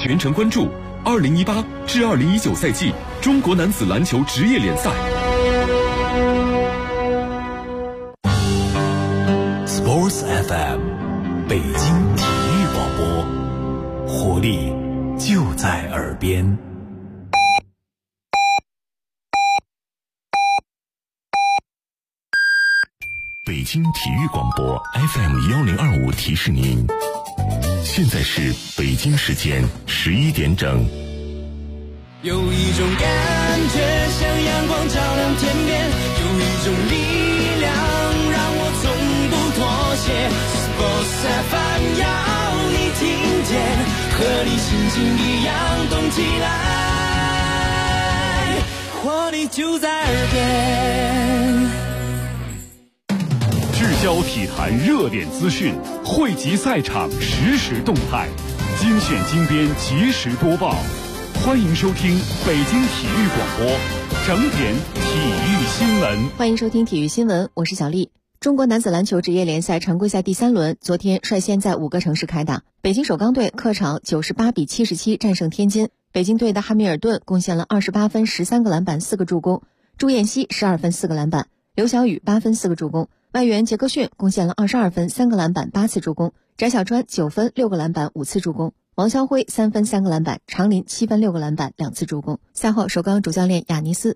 全程关注2018至2019赛季中国男子篮球职业联赛。 Sports FM， 北京体育广播，活力就在耳边。北京体育广播 FM1025 提示您，现在是北京时间11点整。 有一种感觉像阳光照亮天边，有一种力量让我从不妥协。Sports FM 要你听见，和你心情一样动起来，活力就在耳边。 聚焦体坛热点资讯，汇集赛场实时动态，精选精编及时播报。欢迎收听北京体育广播整点体育新闻。 欢迎收听体育新闻，我是小丽。中国男子篮球职业联赛常规赛第3轮昨天率先在5个城市开打。北京首钢队客场98比77战胜天津。北京队的汉密尔顿贡献了28分、13个篮板、4个助攻；朱彦西12分、4个篮板；刘晓宇8分、4个助攻；外援杰克逊贡献了22分、3个篮板、8次助攻；翟小川9分、6个篮板、5次助攻；王霄辉3分3个篮板，常林7分6个篮板2次助攻。赛后首钢主教练亚尼斯，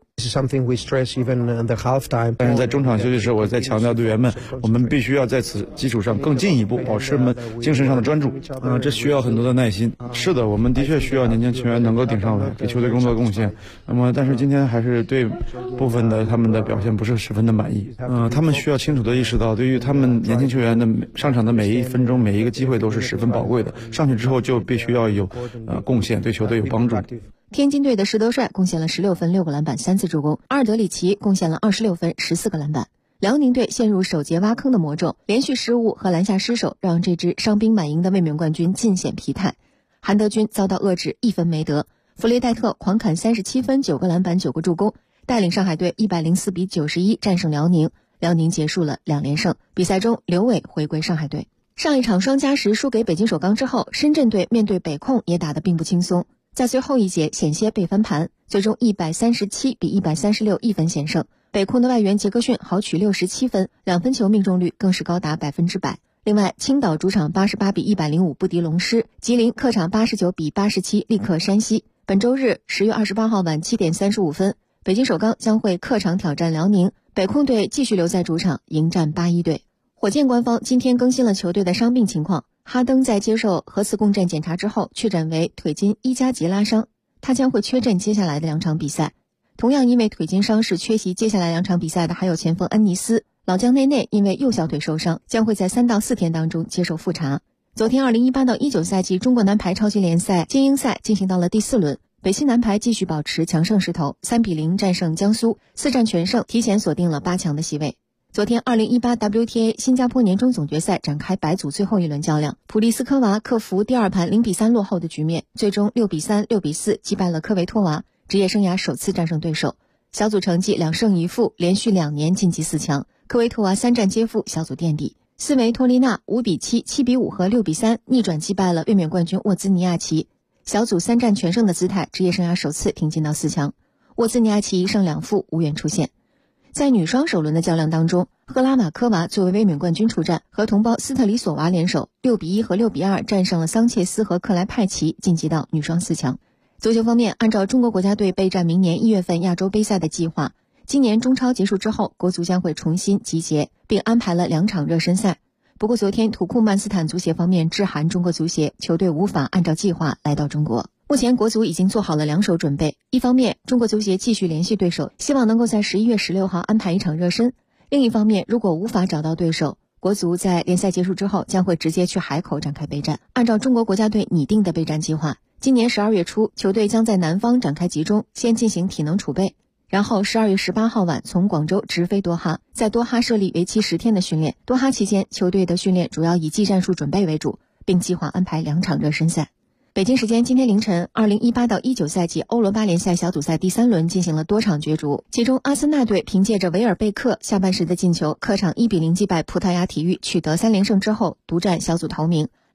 但是在中场休息时，我在强调队员们，我们必须要在此基础上更进一步，保持我们精神上的专注。这需要很多的耐心。是的，我们的确需要年轻球员能够顶上来，给球队工作贡献。但是今天还是对部分的他们的表现不是十分的满意。他们需要清楚的意识到，对于他们年轻球员的上场的每一分钟、每一个机会都是十分宝贵的。上去之后就必须要有贡献，对球队有帮助。 天津队的石德帅贡献了16分6个篮板3次助攻，阿尔德里奇贡献了26分14个篮板。辽宁队陷入首节挖坑的魔咒，连续失误和篮下失手让这支伤兵满营的卫冕冠军尽显疲态。韩德君遭到遏制，1分没得。弗雷戴特狂砍37分9个篮板9个助攻，带领上海队104比91战胜辽宁。辽宁结束了2连胜。比赛中刘伟回归上海队。上一场双加时输给北京首钢之后，深圳队面对北控也打得并不轻松，在最后一节险些被翻盘，最终137比136一分险胜。北控的外援杰克逊豪取67分，2分球命中率更是高达100%。另外，青岛主场88比105不敌龙狮，吉林客场89比87力克山西。本周日10月28号晚7点35分，北京首钢将会客场挑战辽宁，北控队继续留在主场迎战81队。火箭官方今天更新了球队的伤病情况，哈登在接受核磁共振检查之后确诊为腿筋1加级拉伤，他将会缺阵接下来的2场比赛。同样因为腿筋伤势缺席接下来2场比赛的还有前锋恩尼斯，老将内内因为右小腿受伤，将会在3到4天当中接受复查。昨天2018到19赛季中国男排超级联赛精英赛进行到了第4轮，北西男排继续保持强胜势头，3比0战胜江苏，4战全胜，提前锁定了8强的席位。昨天2018 WTA 新加坡年终总决赛展开白组最后一轮较量，普利斯科娃克服第2盘0比3落后的局面，最终6比3、6比4击败了科维托娃，职业生涯首次战胜对手。小组成绩2胜1负，连续2年晋级4强，科维托娃3战皆负，小组垫底。斯维托利娜5比7、7比5和6比3逆转击败了卫冕冠军沃兹尼亚奇，小组3战全胜的姿态，职业生涯首次挺进到4强。沃兹尼亚奇1胜2负，无缘出线。在女双首轮的较量当中，赫拉马科娃作为卫冕冠军出战，和同胞斯特里索娃联手6比1和6比2战胜了桑切斯和克莱派奇，晋级到女双4强。足球方面，按照中国国家队备战明年1月份亚洲杯赛的计划，今年中超结束之后，国足将会重新集结，并安排了2场热身赛。不过昨天土库曼斯坦足协方面致函中国足协，球队无法按照计划来到中国。目前国足已经做好了2手准备，一方面中国足协继续联系对手，希望能够在11月16号安排一场热身；另一方面，如果无法找到对手，国足在联赛结束之后将会直接去海口展开备战。按照中国国家队拟定的备战计划，今年12月初球队将在南方展开集中，先进行体能储备，然后12月18号晚从广州直飞多哈，在多哈设立为期10天的训练。多哈期间，球队的训练主要以技战术准备为主，并计划安排2场热身赛。北京时间今天凌晨，2018到19赛季欧罗巴联赛小组赛第3轮进行了多场角逐，其中阿森纳队凭借着维尔贝克下半时的进球，客场1比0击败葡萄牙体育，取得3连胜之后独占小组头名。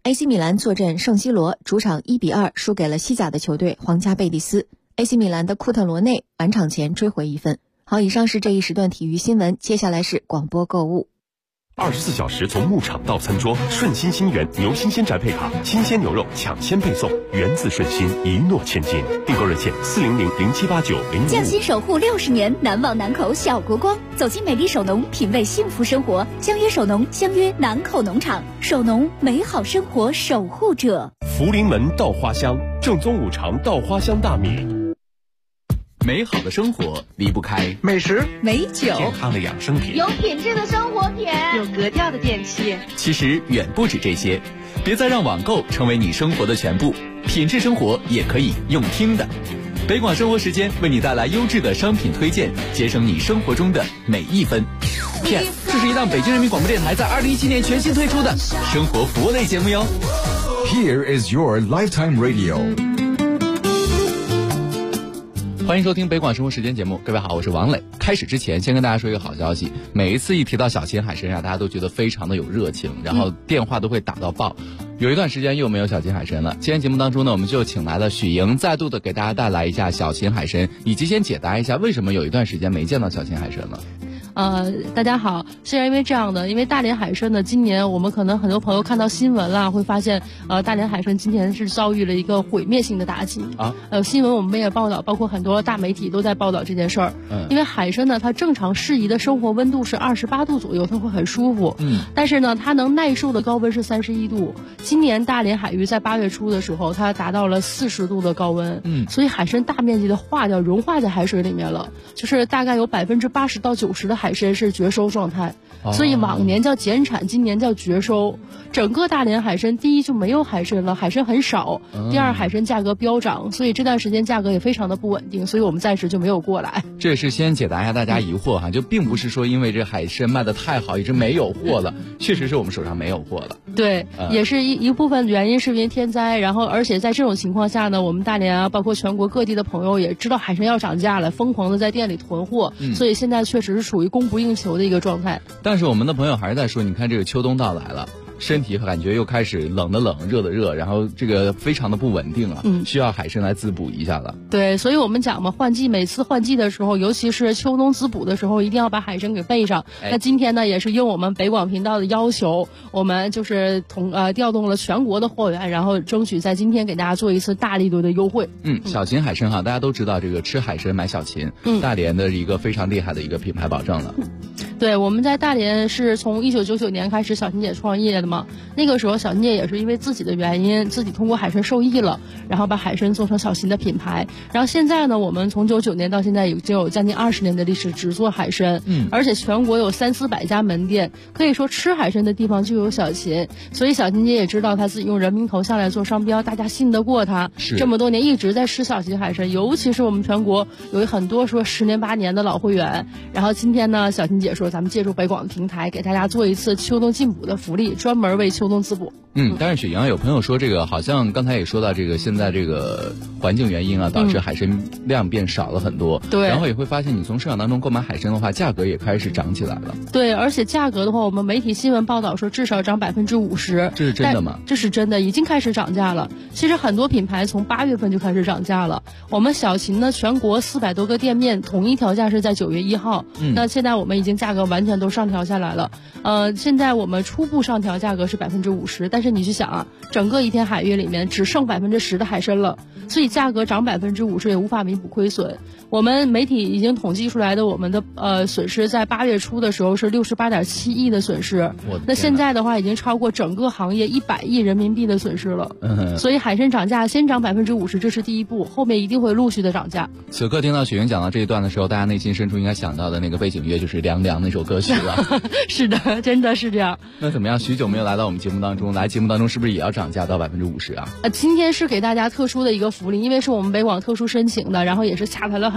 AC 米兰坐镇圣西罗，主场1-2输给了西甲的球队皇家贝蒂斯。AC 米兰的库特罗内完场前追回1分。好，以上是这一时段体育新闻，接下来是广播购物。 24小时从牧场到餐桌，顺心新源牛新鲜宅配卡，新鲜牛肉抢先配送，源自顺心，一诺千金。订购热线400-0789-055。 匠心守护60年，难忘南口小国光。走进美丽手农，品味幸福生活。相约手农，相约南口农场。手农，美好生活守护者。 福临门稻花香，正宗五常稻花香大米。 美好的生活离不开美食、 美酒、 健康的养生品， 有品质的生活品， 有格调的电器。 其实远不止这些，别再让网购成为你生活的全部，品质生活也可以用听的。北广生活时间为你带来优质的商品推荐，节省你生活中的每一分。PS， 这是一档北京人民广播电台在2017年全新推出的生活服务类节目哟。 Here is your lifetime radio。 欢迎收听北广生活时间节目，各位好，我是王磊。开始之前先跟大家说一个好消息，每一次一提到小秦海参大家都觉得非常的有热情，然后电话都会打到爆。有一段时间又没有小秦海参了，今天节目当中呢，我们就请来了许莹，再度的给大家带来一下小秦海参，以及先解答一下为什么有一段时间没见到小秦海参了。 大家好，是因为这样的，因为大连海参呢，今年我们可能很多朋友看到新闻了，会发现大连海参今年是遭遇了一个毁灭性的打击啊。新闻我们也报道，包括很多大媒体都在报道这件事儿。因为海参呢，它正常适宜的生活温度是28度左右，它会很舒服。但是呢，它能耐受的高温是31度。今年大连海域在8月初的时候，它达到了40度的高温。所以海参大面积的化掉，融化在海水里面了，就是大概有80%到90%的海参是绝收状态，所以往年叫减产，今年叫绝收。整个大连海参，第一就没有海参了，海参很少；第二，海参价格飙涨，所以这段时间价格也非常的不稳定，所以我们暂时就没有过来。 这也是先解答一下大家疑惑哈，就并不是说因为这海参卖的太好，一直没有货了，确实是我们手上没有货了。 对，也是一部分原因是因为天灾，然后而且在这种情况下呢，我们大连啊，包括全国各地的朋友也知道海参要涨价了，疯狂的在店里囤货，所以现在确实是属于供不应求的一个状态。 但是我们的朋友还是在说，你看这个秋冬到来了，身体感觉又开始冷的冷，热的热，然后这个非常的不稳定了，需要海参来滋补一下了。 对，所以我们讲嘛，换季每次换季的时候，尤其是秋冬滋补的时候，一定要把海参给备上。那今天呢，也是应我们北广频道的要求，我们就是调动了全国的货源，然后争取在今天给大家做一次大力度的优惠。 小秦海参哈，大家都知道这个吃海参买小秦，大连的一个非常厉害的一个品牌保证了。 对，我们在大连是从1999年开始小秦姐创业的嘛，那个时候小秦姐也是因为自己的原因，自己通过海参受益了，然后把海参做成小秦的品牌。然后现在呢，我们从99年到现在已经有将近20年的历史，只做海参，而且全国有300-400家门店，可以说吃海参的地方就有小秦。所以小秦姐也知道她自己用人名头下来做商标，大家信得过她。这么多年一直在吃小秦海参，尤其是我们全国有很多说10年8年的老会员。然后今天呢，小秦姐说咱们借助北广的平台，给大家做一次秋冬进补的福利，专门为秋冬滋补。 但是雪阳有朋友说，这个好像刚才也说到，这个现在这个环境原因啊，导致海参量变少了很多。对，然后也会发现你从市场当中购买海参的话，价格也开始涨起来了。 对，而且价格的话，我们媒体新闻报道说至少涨50%。 这是真的吗？ 这是真的，已经开始涨价了。其实很多品牌从8月份就开始涨价了。我们小秦呢，全国400多个店面统一调价是在9月1号。那现在我们已经价格完全都上调下来了。现在我们初步上调价格是50%，但是你去想啊，整个一片海域里面只剩10%的海参了，所以价格涨50%也无法弥补亏损。我们媒体已经统计出来的我们的损失，在8月初的时候是68.7亿的损失，那现在的话已经超过整个行业100亿人民币的损失了。所以海参涨价先涨50%，这是第一步，后面一定会陆续的涨价。 此刻听到雪莹讲到这一段的时候，大家内心深处应该想到的那个背景乐就是凉凉那首歌曲了。 是的，真的是这样。 那怎么样？许久没有来到我们节目当中，来节目当中是不是也要涨价到50%啊？ 今天是给大家特殊的一个福利，因为是我们北广特殊申请的，然后也是下台了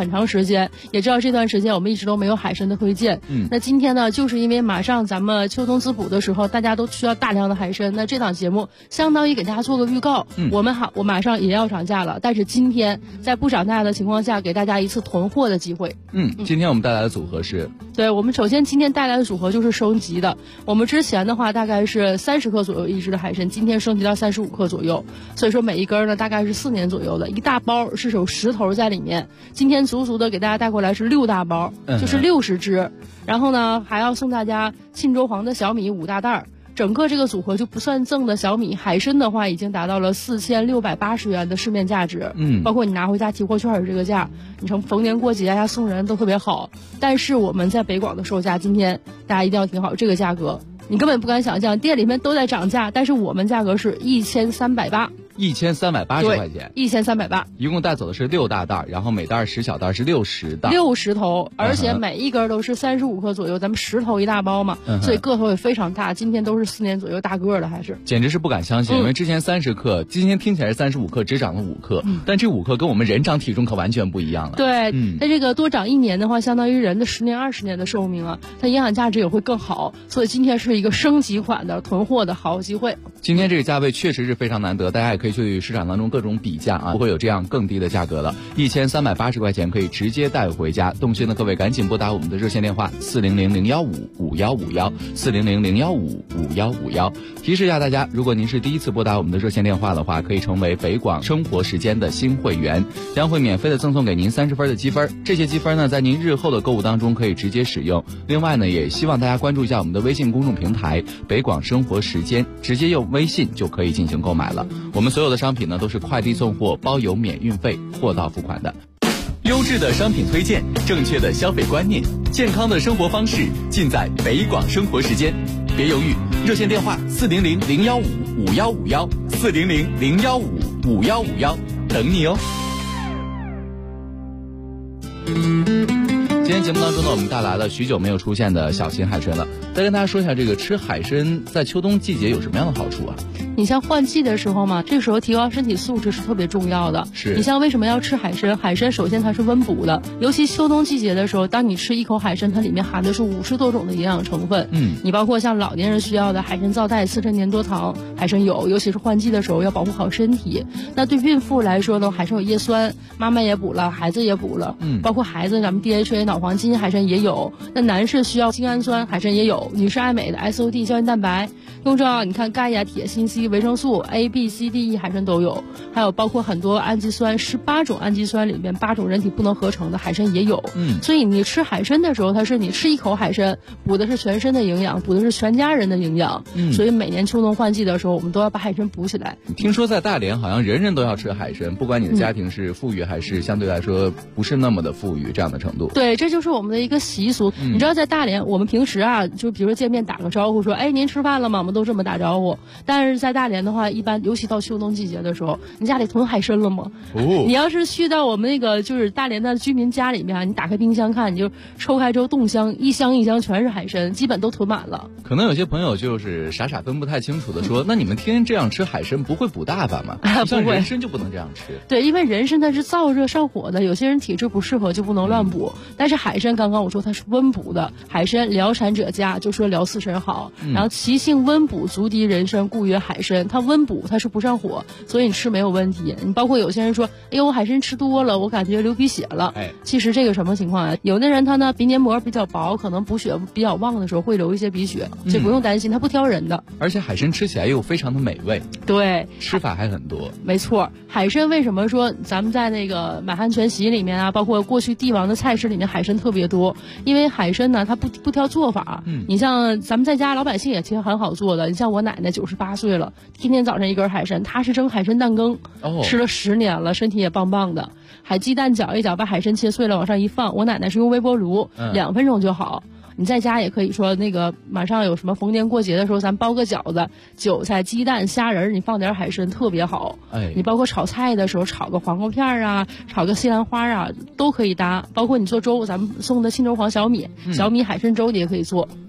很长时间，也知道这段时间我们一直都没有海参的推荐。那今天呢，就是因为马上咱们秋冬滋补的时候，大家都需要大量的海参，那这档节目相当于给大家做个预告。我马上也要涨价了，但是今天在不涨价的情况下，给大家一次囤货的机会。 今天我们带来的组合是， 对，我们首先今天带来的组合就是升级的。我们之前的话大概是30克左右一只的海参，今天升级到35克左右，所以说每一根呢大概是4年左右的，一大包是有10头在里面。今天足足的给大家带过来是6大包，就是60只。然后呢，还要送大家沁州黄的小米5大袋。整个这个组合就不算赠的小米，海参的话已经达到了4680元的市面价值，包括你拿回家提货券是这个价，你从逢年过节呀送人都特别好。但是我们在北广的售价，今天大家一定要听好这个价格，你根本不敢想象，店里面都在涨价，但是我们价格是1380。 1380块钱 ，1380， 一共带走的是6大袋，然后每袋10小袋是60袋 ，60头，而且每一根都是35克左右，咱们10头一大包嘛，所以个头也非常大。今天都是4年左右大个的，还是简直是不敢相信，因为之前30克，今天听起来是35克，只长了5克，但这5克跟我们人长体重可完全不一样了。 对，那这个多长1年的话，相当于人的10年20年的寿命啊，它营养价值也会更好，所以今天是一个升级款的囤货的好机会。 今天这个价位确实是非常难得，大家也可以去市场当中各种比价啊，不会有这样更低的价格了。1380块钱可以直接带回家。动心的各位赶紧拨打我们的热线电话400-015-5151，400-015-5151。提示一下大家，如果您是第一次拨打我们的热线电话的话，可以成为北广生活时间的新会员，将会免费的赠送给您30分的积分。这些积分呢，在您日后的购物当中可以直接使用。另外呢，也希望大家关注一下我们的微信公众平台北广生活时间，直接用微信就可以进行购买了。我们所有的商品呢都是快递送货，包邮免运费，货到付款的。 优质的商品推荐，正确的消费观念，健康的生活方式，尽在北广生活时间。别犹豫，热线电话400-015-5151，400-015-5151，等你哦。 今天节目当中呢，我们带来了许久没有出现的小型海参了。再跟大家说一下，这个吃海参在秋冬季节有什么样的好处啊？ 你像换季的时候嘛，这个时候提高身体素质是特别重要的。 是你像为什么要吃海参？海参首先它是温补的，尤其秋冬季节的时候，当你吃一口海参，它里面含的是50多种的营养成分。你包括像老年人需要的海参皂苷、4陈粘多糖，海参有，尤其是换季的时候要保护好身体。那对孕妇来说呢，海参有叶酸，妈妈也补了，孩子也补了。包括孩子咱们 DHA 脑黄金海参也有。那男士需要精氨酸，海参也有。女士爱美的 SOD 胶原蛋白。更重要，你看钙呀、铁、锌、硒、维生素 A、B、C、D、E 海参都有，还有包括很多氨基酸，18种氨基酸里面8种人体不能合成的海参也有。所以你吃海参的时候，它是你吃一口海参，补的是全身的营养，补的是全家人的营养。所以每年秋冬换季的时候，我们都要把海参补起来。 听说在大连好像人人都要吃海参，不管你的家庭是富裕还是相对来说不是那么的富裕这样的程度。 对，这就是我们的一个习俗。你知道在大连，我们平时啊，就比如说见面打个招呼说，哎，您吃饭了吗？我们都这么打招呼。但是在大连的话，一般尤其到秋冬季节的时候，你家里囤海参了吗？你要是去到我们那个就是大连的居民家里面，你打开冰箱看，你就抽开之后冻箱，一箱一箱全是海参，基本都囤满了。 可能有些朋友就是傻分不太清楚的说，那你们天天这样吃海参不会补大发吗？像人参就不能这样吃。 对，因为人参它是燥热上火的，有些人体质不适合就不能乱补。但是海参刚刚我说它是温补的，海参疗产者佳，就说疗4神好。然后其性温补，足敌人参，故曰海参。它温补，它是不上火，所以你吃没有问题。你包括有些人说，哎呦，我海参吃多了，我感觉流鼻血了。其实这个什么情况啊？有的人他呢鼻黏膜比较薄，可能补血比较旺的时候会流一些鼻血，这不用担心，它不挑人的。 而且海参吃起来又非常的美味。 对， 吃法还很多。 没错，海参为什么说咱们在那个满汉全席里面啊，包括过去帝王的菜式里面海参特别多？因为海参呢，它不挑做法。你像咱们在家老百姓也其实很好做的。你像我奶奶98岁了，天天早上一根海参，她是蒸海参蛋羹，吃了10年了，身体也棒棒的。海鸡蛋搅一搅，把海参切碎了往上一放，我奶奶是用微波炉2分钟就好。你在家也可以说那个马上有什么逢年过节的时候，咱包个饺子，韭菜、鸡蛋、虾仁，你放点海参特别好。你包括炒菜的时候，炒个黄瓜片啊，炒个西兰花啊，都可以搭。包括你做粥，咱们送的沁州黄小米，小米海参粥你也可以做。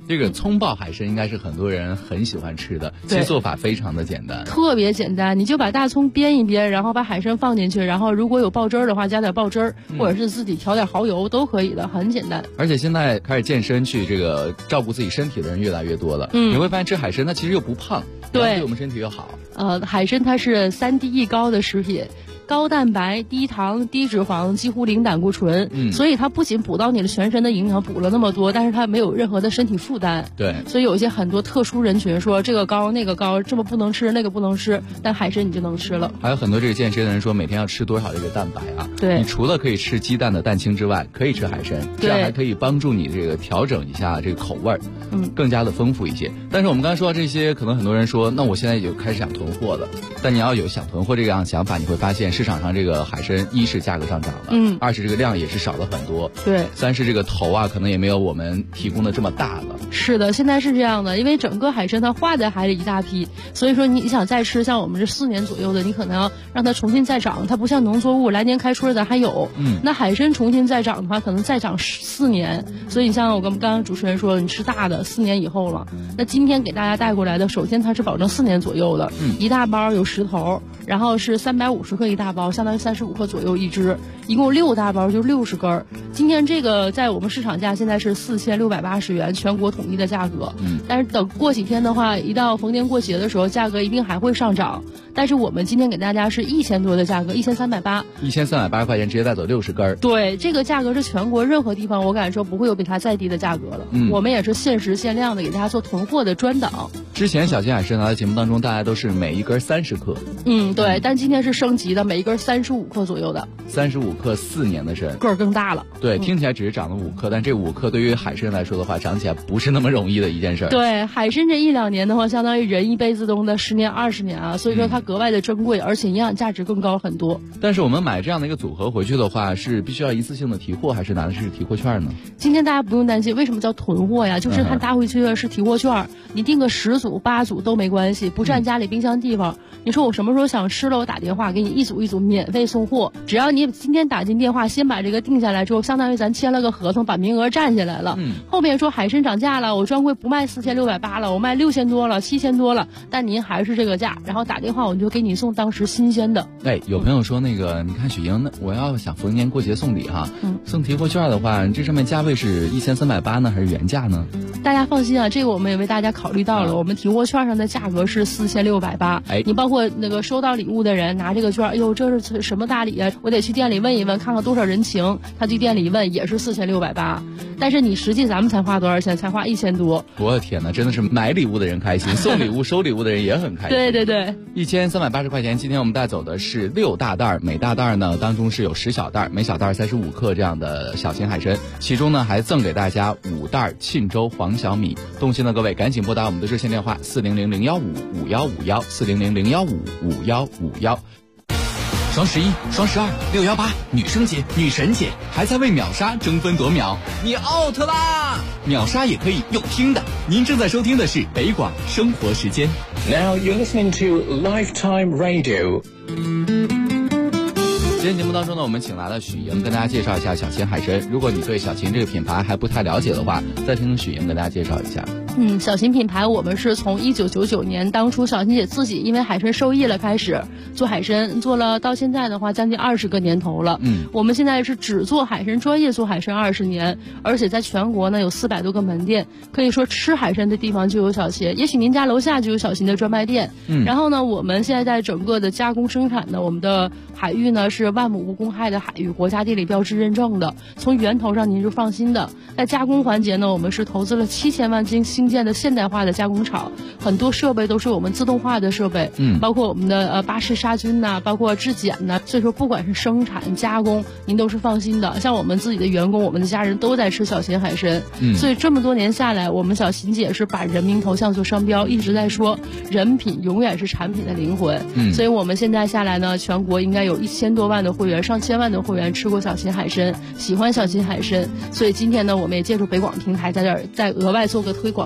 这个葱爆海参应该是很多人很喜欢吃的，其实做法非常的简单， 特别简单，你就把大葱煸一煸，然后把海参放进去，然后如果有爆汁儿的话加点爆汁儿，或者是自己调点蚝油都可以的，很简单。 而且现在开始健身去这个照顾自己身体的人越来越多了，你会发现吃海参它其实又不胖，对我们身体又好。 海参它是3低1高的食品。高蛋白、低糖、低脂肪，几乎零胆固醇，所以它不仅补到你的全身的营养，补了那么多，但是它没有任何的身体负担。 对， 所以有一些很多特殊人群说这个高那个高，这么不能吃那个不能吃，但海参你就能吃了。 还有很多这个健身的人说每天要吃多少这个蛋白啊？ 对， 你除了可以吃鸡蛋的蛋清之外，可以吃海参，这样还可以帮助你这个调整一下这个口味儿，更加的丰富一些。但是我们刚才说到这些，可能很多人说，那我现在就开始想囤货了。但你要有想囤货这样想法，你会发现市场上这个海参一是价格上涨了，二是这个量也是少了很多， 对， 三是这个头啊可能也没有我们提供的这么大了。 是的，现在是这样的，因为整个海参它化在海里一大批，所以说你想再吃，像我们这4年左右的，你可能要让它重新再长，它不像农作物来年开春咱还有，那海参重新再长的话，可能再长4年，所以你像我跟刚刚主持人说，你吃大的4年以后了，那今天给大家带过来的，首先它是保证4年左右的，一大包有10头，然后是350克一大包，相当于35克左右一只，一共6大包就60根。今天这个在我们市场价现在是4680元，全国统一的价格。但是等过几天的话，一到逢年过节的时候，价格一定还会上涨。但是我们今天给大家是1000多的价格，1380，1380 块钱直接带走60根。 对，这个价格是全国任何地方我敢说不会有比它再低的价格了。我们也是限时限量的给大家做囤货的专档。 之前小金海参拿在节目当中，大家都是每一根30克。 对，但今天是升级的，每一根35克左右的。 35克4年的参， 个儿更大了。 对，听起来只是长了5克，但这5克对于海参来说的话，长起来不是那么容易的一件事。 对，海参这1-2年的话，相当于人一辈子中的10年20年啊，所以说它格外的珍贵，而且营养价值更高很多。 但是我们买这样的一个组合回去的话，是必须要一次性的提货，还是拿的是提货券呢？ 今天大家不用担心，为什么叫囤货呀？就是它拿回去的是提货券，你订个10组8组都没关系，不占家里冰箱地方。你说我什么时候想吃了，我打电话给你一组一组免费送货，只要你今天打进电话，先把这个定下来之后，相当于咱签了个合同，把名额占下来了。后面说海参涨价了，我专柜不卖4680了，我卖6000多了，7000多了，但您还是这个价，然后打电话我就给你送当时新鲜的。 有朋友说那个，你看许莹，我要想逢年过节送礼哈，送提货券的话，这上面价位是1380呢，还是原价呢？ 大家放心啊，这个我们也为大家考虑到了，我们提货券上的价格是4680。你包括那个收到礼物的人拿这个券，哎呦，这是什么大礼啊？我得去店里问一问，看看多少人情。他去店里一问，也是4680。但是你实际咱们才花多少钱？才花1000多。 我的天哪，真的是买礼物的人开心，送礼物收礼物的人也很开心。 对对对 ，1380块钱。今天我们带走的是6大袋，每大袋呢当中是有10小袋，每小袋35克这样的小型海参，其中呢还赠给大家5袋沁州黄小米。动心的各位赶紧拨打我们的热线电话400-015-5151，400-015-5151。双11、双12、618，女生节、女神节，还在为秒杀争分夺秒，你 out 啦！秒杀也可以用听的。您正在收听的是北广生活时间。 Now you're listening to Lifetime Radio。 今天节目当中呢，我们请来了许莹，跟大家介绍一下小秦海参。如果你对小秦这个品牌还不太了解的话，再听许莹跟大家介绍一下。 小秦品牌我们是从1999年当初小秦姐自己因为海参受益了开始做海参，做了到现在的话将近20个年头了。我们现在是只做海参，专业做海参20年，而且在全国呢有400多个门店，可以说吃海参的地方就有小秦，也许您家楼下就有小秦的专卖店。然后呢，我们现在在整个的加工生产呢，我们的海域呢是万亩无公害的海域，国家地理标志认证的，从源头上您是放心的。在加工环节呢，我们是投资了7000万新建的现代化的加工厂，很多设备都是我们自动化的设备，包括我们的巴氏杀菌呐，包括质检呐，所以说不管是生产加工，您都是放心的。像我们自己的员工，我们的家人都在吃小秦海参，所以这么多年下来，我们小秦姐是把人民头像做商标，一直在说人品永远是产品的灵魂。所以我们现在下来呢，全国应该有1000多万的会员，上千万的会员吃过小秦海参，喜欢小秦海参，所以今天呢，我们也借助北广平台在这儿再额外做个推广。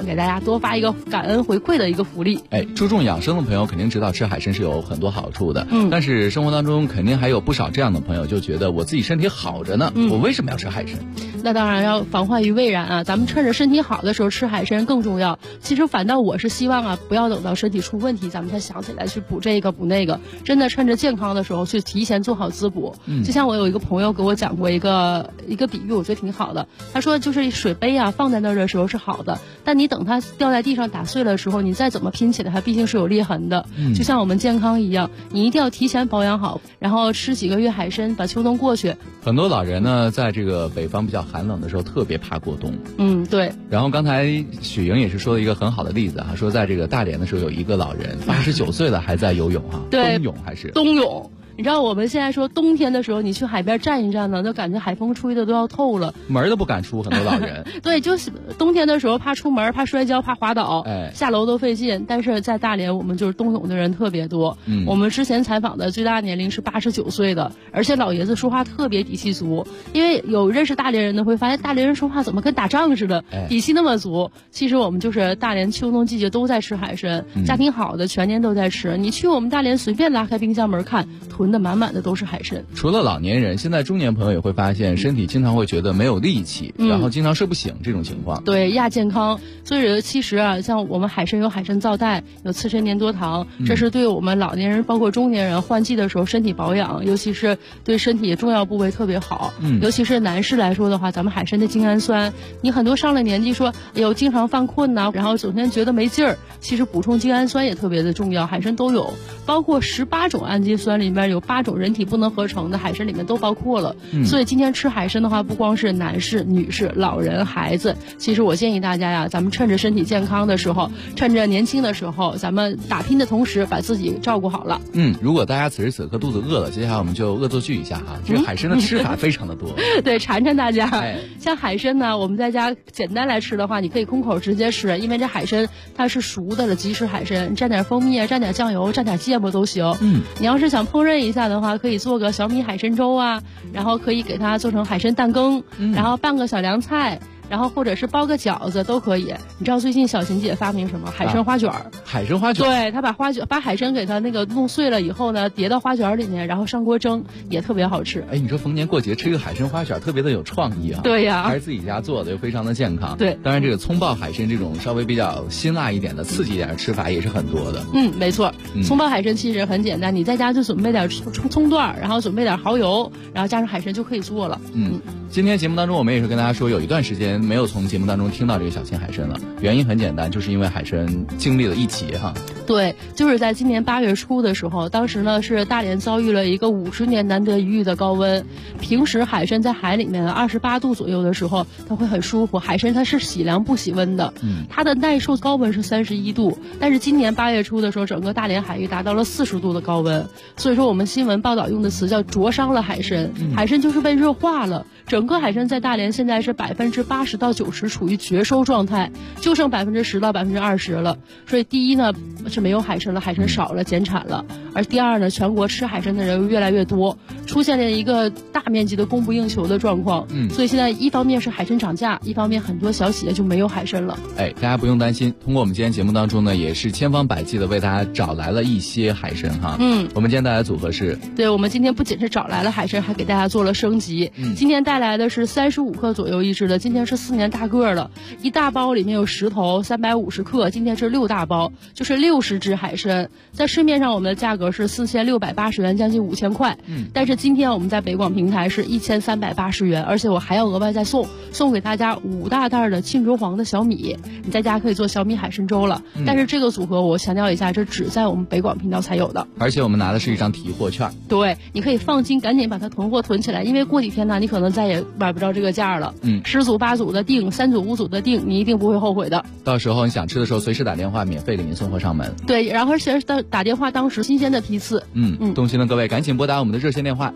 给大家多发一个感恩回馈的一个福利。 注重养生的朋友肯定知道吃海参是有很多好处的，但是生活当中肯定还有不少这样的朋友就觉得我自己身体好着呢，我为什么要吃海参？ 那当然要防患于未然啊，咱们趁着身体好的时候吃海参更重要。其实反倒我是希望啊，不要等到身体出问题咱们才想起来去补这个补那个，真的趁着健康的时候去提前做好滋补。就像我有一个朋友给我讲过一个比喻，我觉得挺好的。他说就是水杯啊放在那儿的时候是好的，但你等它掉在地上打碎了的时候，你再怎么拼起来它毕竟是有裂痕的。就像我们健康一样，你一定要提前保养好，然后吃几个月海参，把秋冬过去。 很多老人呢在这个北方比较寒冷的时候特别怕过冬。 对。 然后刚才许莹也是说了一个很好的例子啊，说在这个大连的时候有一个老人89岁了还在游泳啊， 对， 冬泳还是冬泳。你知道我们现在说冬天的时候，你去海边站一站呢，就感觉海风吹的都要透了， 门都不敢出，很多老人。 对，就是冬天的时候怕出门，怕摔跤，怕滑倒，下楼都费劲。但是在大连，我们就是冬泳的人特别多。我们之前采访的最大年龄是89岁的，而且老爷子说话特别底气足。因为有认识大连人的会发现，大连人说话怎么跟打仗似的，底气那么足。其实我们就是大连秋冬季节都在吃海参，家庭好的全年都在吃。你去我们大连随便拉开冰箱门看，囤的满满的都是海参。 除了老年人，现在中年朋友也会发现身体经常会觉得没有力气，然后经常睡不醒这种情况。 对，亚健康。所以其实啊，像我们海参有海参皂苷，有刺参粘多糖，这是对我们老年人包括中年人换季的时候身体保养，尤其是对身体重要部位特别好。尤其是男士来说的话，咱们海参的精氨酸，你很多上了年纪说哎呦经常犯困呐，然后整天觉得没劲儿，其实补充精氨酸也特别的重要，海参都有，包括18种氨基酸里面有8种人体不能合成的，海参里面都包括了。所以今天吃海参的话，不光是男士、女士、老人、孩子，其实我建议大家呀，咱们趁着身体健康的时候，趁着年轻的时候，咱们打拼的同时把自己照顾好了。 如果大家此时此刻肚子饿了，接下来我们就恶作剧一下哈，这个海参的吃法非常的多。 对，馋馋大家。像海参呢，我们在家简单来吃的话，你可以空口直接吃，因为这海参它是熟的了，即食海参，蘸点蜂蜜啊，蘸点酱油，蘸点芥末都行。你要是想烹饪一下的话，可以做个小米海参粥啊，然后可以给它做成海参蛋羹，然后拌个小凉菜，然后或者是包个饺子都可以。你知道最近小琴姐发明什么？海参花卷。 海参花卷。 对，她把海参给它那个弄碎了以后呢，叠到花卷里面，然后上锅蒸，也特别好吃。 你说逢年过节吃一个海参花卷，特别的有创意啊。 对呀， 还是自己家做的，又非常的健康。 对， 当然这个葱爆海参这种稍微比较辛辣一点的、刺激一点的吃法也是很多的。 没错。葱爆海参其实很简单，你在家就准备点葱段，然后准备点蚝油，然后加上海参就可以做了。 今天节目当中我们也是跟大家说，有一段时间没有从节目当中听到这个小青海参了，原因很简单，就是因为海参经历了一劫哈。 对，就是在今年8月初的时候，当时呢是大连遭遇了一个50年难得一遇的高温。平时海参在海里面28度左右的时候，它会很舒服。海参它是喜凉不喜温的，它的耐受高温是31度，但是今年8月初的时候，整个大连海域达到了40度的高温。所以说我们新闻报道用的词叫灼伤了海参，海参就是被热化了。整个海参在大连现在是80%到90%处于绝收状态，就剩10%到20%了。所以第一呢是没有海参了，海参少了，减产了。而第二呢，全国吃海参的人越来越多，出现了一个大面积的供不应求的状况。所以现在一方面是海参涨价，一方面很多小企业就没有海参了。 大家不用担心，通过我们今天节目当中呢，也是千方百计的为大家找来了一些海参哈。我们今天带来的组合是， 对，我们今天不仅是找来了海参，还给大家做了升级。今天带来的是35克左右一只的，今天是4年大个了，一大包里面有10头，350克，今天是6大包，就是60只海参。在市面上我们的价格是4680元，将近5000块。但是今天我们在北广平台是1380元，而且我还要额外再送给大家5大袋的沁州黄的小米，你在家可以做小米海参粥了。但是这个组合我强调一下，这只在我们北广频道才有的， 而且我们拿的是一张提货券。 对，你可以放心，赶紧把它囤货囤起来，因为过几天呢，你可能再也买不着这个价了。10组8组的订，3组5组的订，你一定不会后悔的。 到时候你想吃的时候，随时打电话，免费给您送货上门。 对，然后而且打电话当时新鲜的批次。 动心的各位赶紧拨打我们的热线电话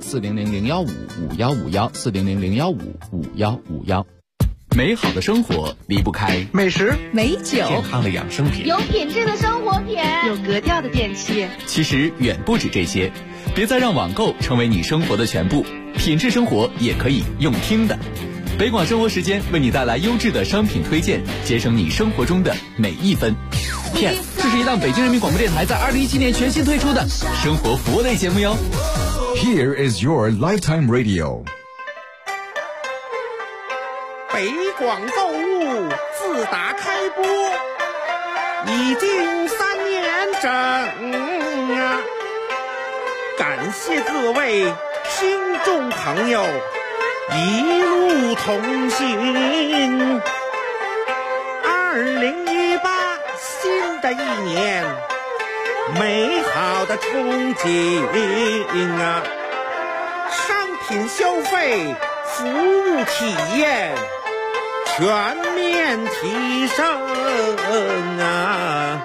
400-015-5151，400-015-5151。美好的生活离不开美食、 美酒、 健康的养生品、 有品质的生活品、 有格调的电器。 其实远不止这些，别再让网购成为你生活的全部，品质生活也可以用听的。 北广生活时间为你带来优质的商品推荐，节省你生活中的每一分。P.S. 这是一档北京人民广播电台在2017年全新推出的生活服务类节目哟。 Here is your lifetime radio。 北广购物自打开播已经3年整啊！感谢各位听众朋友一路同行。2018新的一年，美好的憧憬啊！商品消费，服务体验全面提升啊！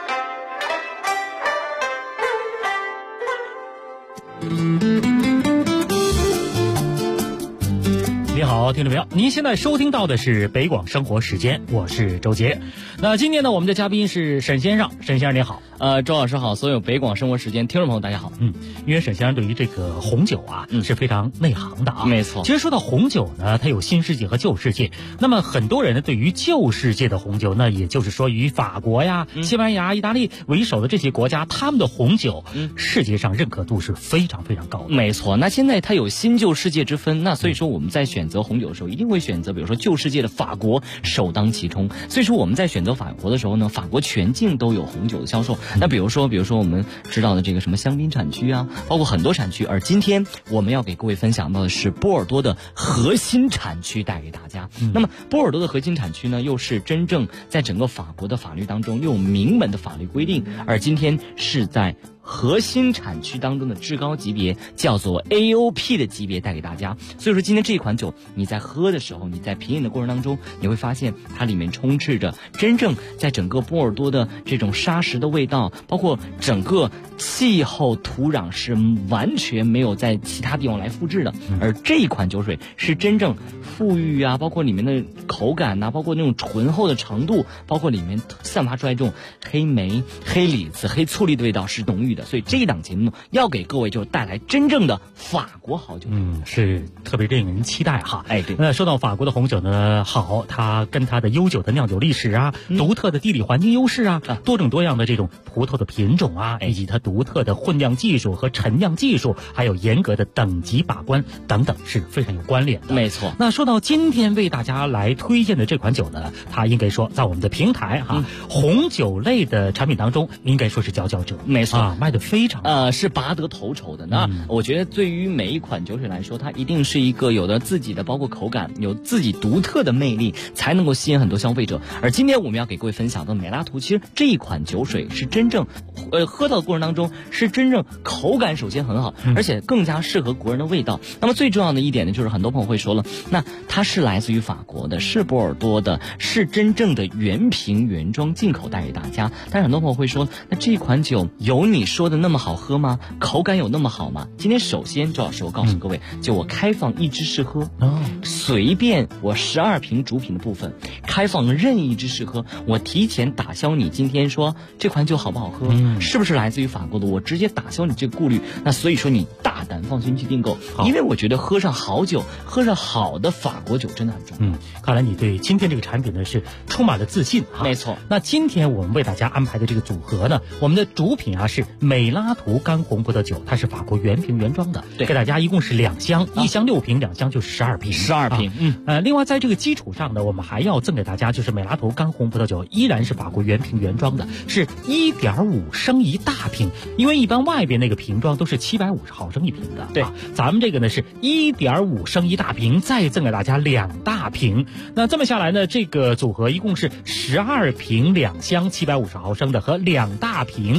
你好，听众朋友，您现在收听到的是北广生活时间，我是周杰。那今天呢，我们的嘉宾是沈先生，沈先生您好。 周老师好，所有北广生活时间听众朋友大家好。 因为沈先生对于这个红酒啊，是非常内行的啊。 没错。 其实说到红酒呢，它有新世界和旧世界。那么很多人呢，对于旧世界的红酒，那也就是说以法国呀、西班牙、意大利为首的这些国家，他们的红酒，世界上认可度是非常非常高的。 没错。那现在它有新旧世界之分，那所以说我们在选择红酒的时候，一定会选择比如说旧世界的法国首当其冲。所以说我们在选择法国的时候呢，法国全境都有红酒的销售。那比如说我们知道的这个什么香槟产区啊，包括很多产区。而今天我们要给各位分享到的是波尔多的核心产区带给大家。那么波尔多的核心产区呢，又是真正在整个法国的法律当中又有明文的法律规定，而今天是在核心产区当中的至高级别，叫做 AOP 的级别带给大家。所以说今天这一款酒你在喝的时候，你在品饮的过程当中，你会发现它里面充斥着真正在整个波尔多的这种沙石的味道，包括整个气候土壤是完全没有在其他地方来复制的。而这一款酒水是真正富裕啊，包括里面的口感啊，包括那种醇厚的程度，包括里面散发出来这种黑莓、黑李子、黑醋栗的味道是浓郁的。所以这一档节目要给各位就带来真正的法国好酒。 是特别令人期待哈。 对。 那说到法国的红酒呢，好，它跟它的悠久的酿酒历史啊，独特的地理环境优势啊，多种多样的这种葡萄的品种啊，以及它独特的混酿技术和陈酿技术，还有严格的等级把关等等，是非常有关联的。 没错。 那说到今天为大家来推荐的这款酒呢，它应该说在我们的平台红酒类的产品当中应该说是佼佼者。 没错。 卖的非常是拔得头筹的。那我觉得对于每一款酒水来说，它一定是一个有的自己的包括口感，有自己独特的魅力，才能够吸引很多消费者。而今天我们要给各位分享的美拉图，其实这一款酒水是真正喝到的过程当中是真正口感首先很好，而且更加适合国人的味道。那么最重要的一点呢，就是很多朋友会说了，那它是来自于法国的，是波尔多的，是真正的原瓶原装进口带给大家。但是很多朋友会说，那这款酒有你说的那么好喝吗？口感有那么好吗？今天首先周老师我告诉各位，就我开放一支试喝，随便我12瓶主品的部分开放任意一支试喝，我提前打消你今天说这款酒好不好喝，是不是来自于法国的，我直接打消你这个顾虑。那所以说你大胆放心去订购，因为我觉得喝上好酒，喝上好的法国酒真的很重要。 看来你对今天这个产品呢是充满了自信哈。 没错。 那今天我们为大家安排的这个组合呢，我们的主品啊是美拉图干红葡萄酒，它是法国原瓶原装的，给大家一共是2箱，1箱6瓶，2箱就是12瓶 ，12瓶。 另外在这个基础上呢，我们还要赠给大家就是美拉图干红葡萄酒，依然是法国原瓶原装的，是1.5升一大瓶，因为一般外边那个瓶装都是750毫升一瓶的， 对， 咱们这个呢是1.5升一大瓶，再赠给大家2大瓶。那这么下来呢，这个组合一共是12瓶2箱750毫升的和2大瓶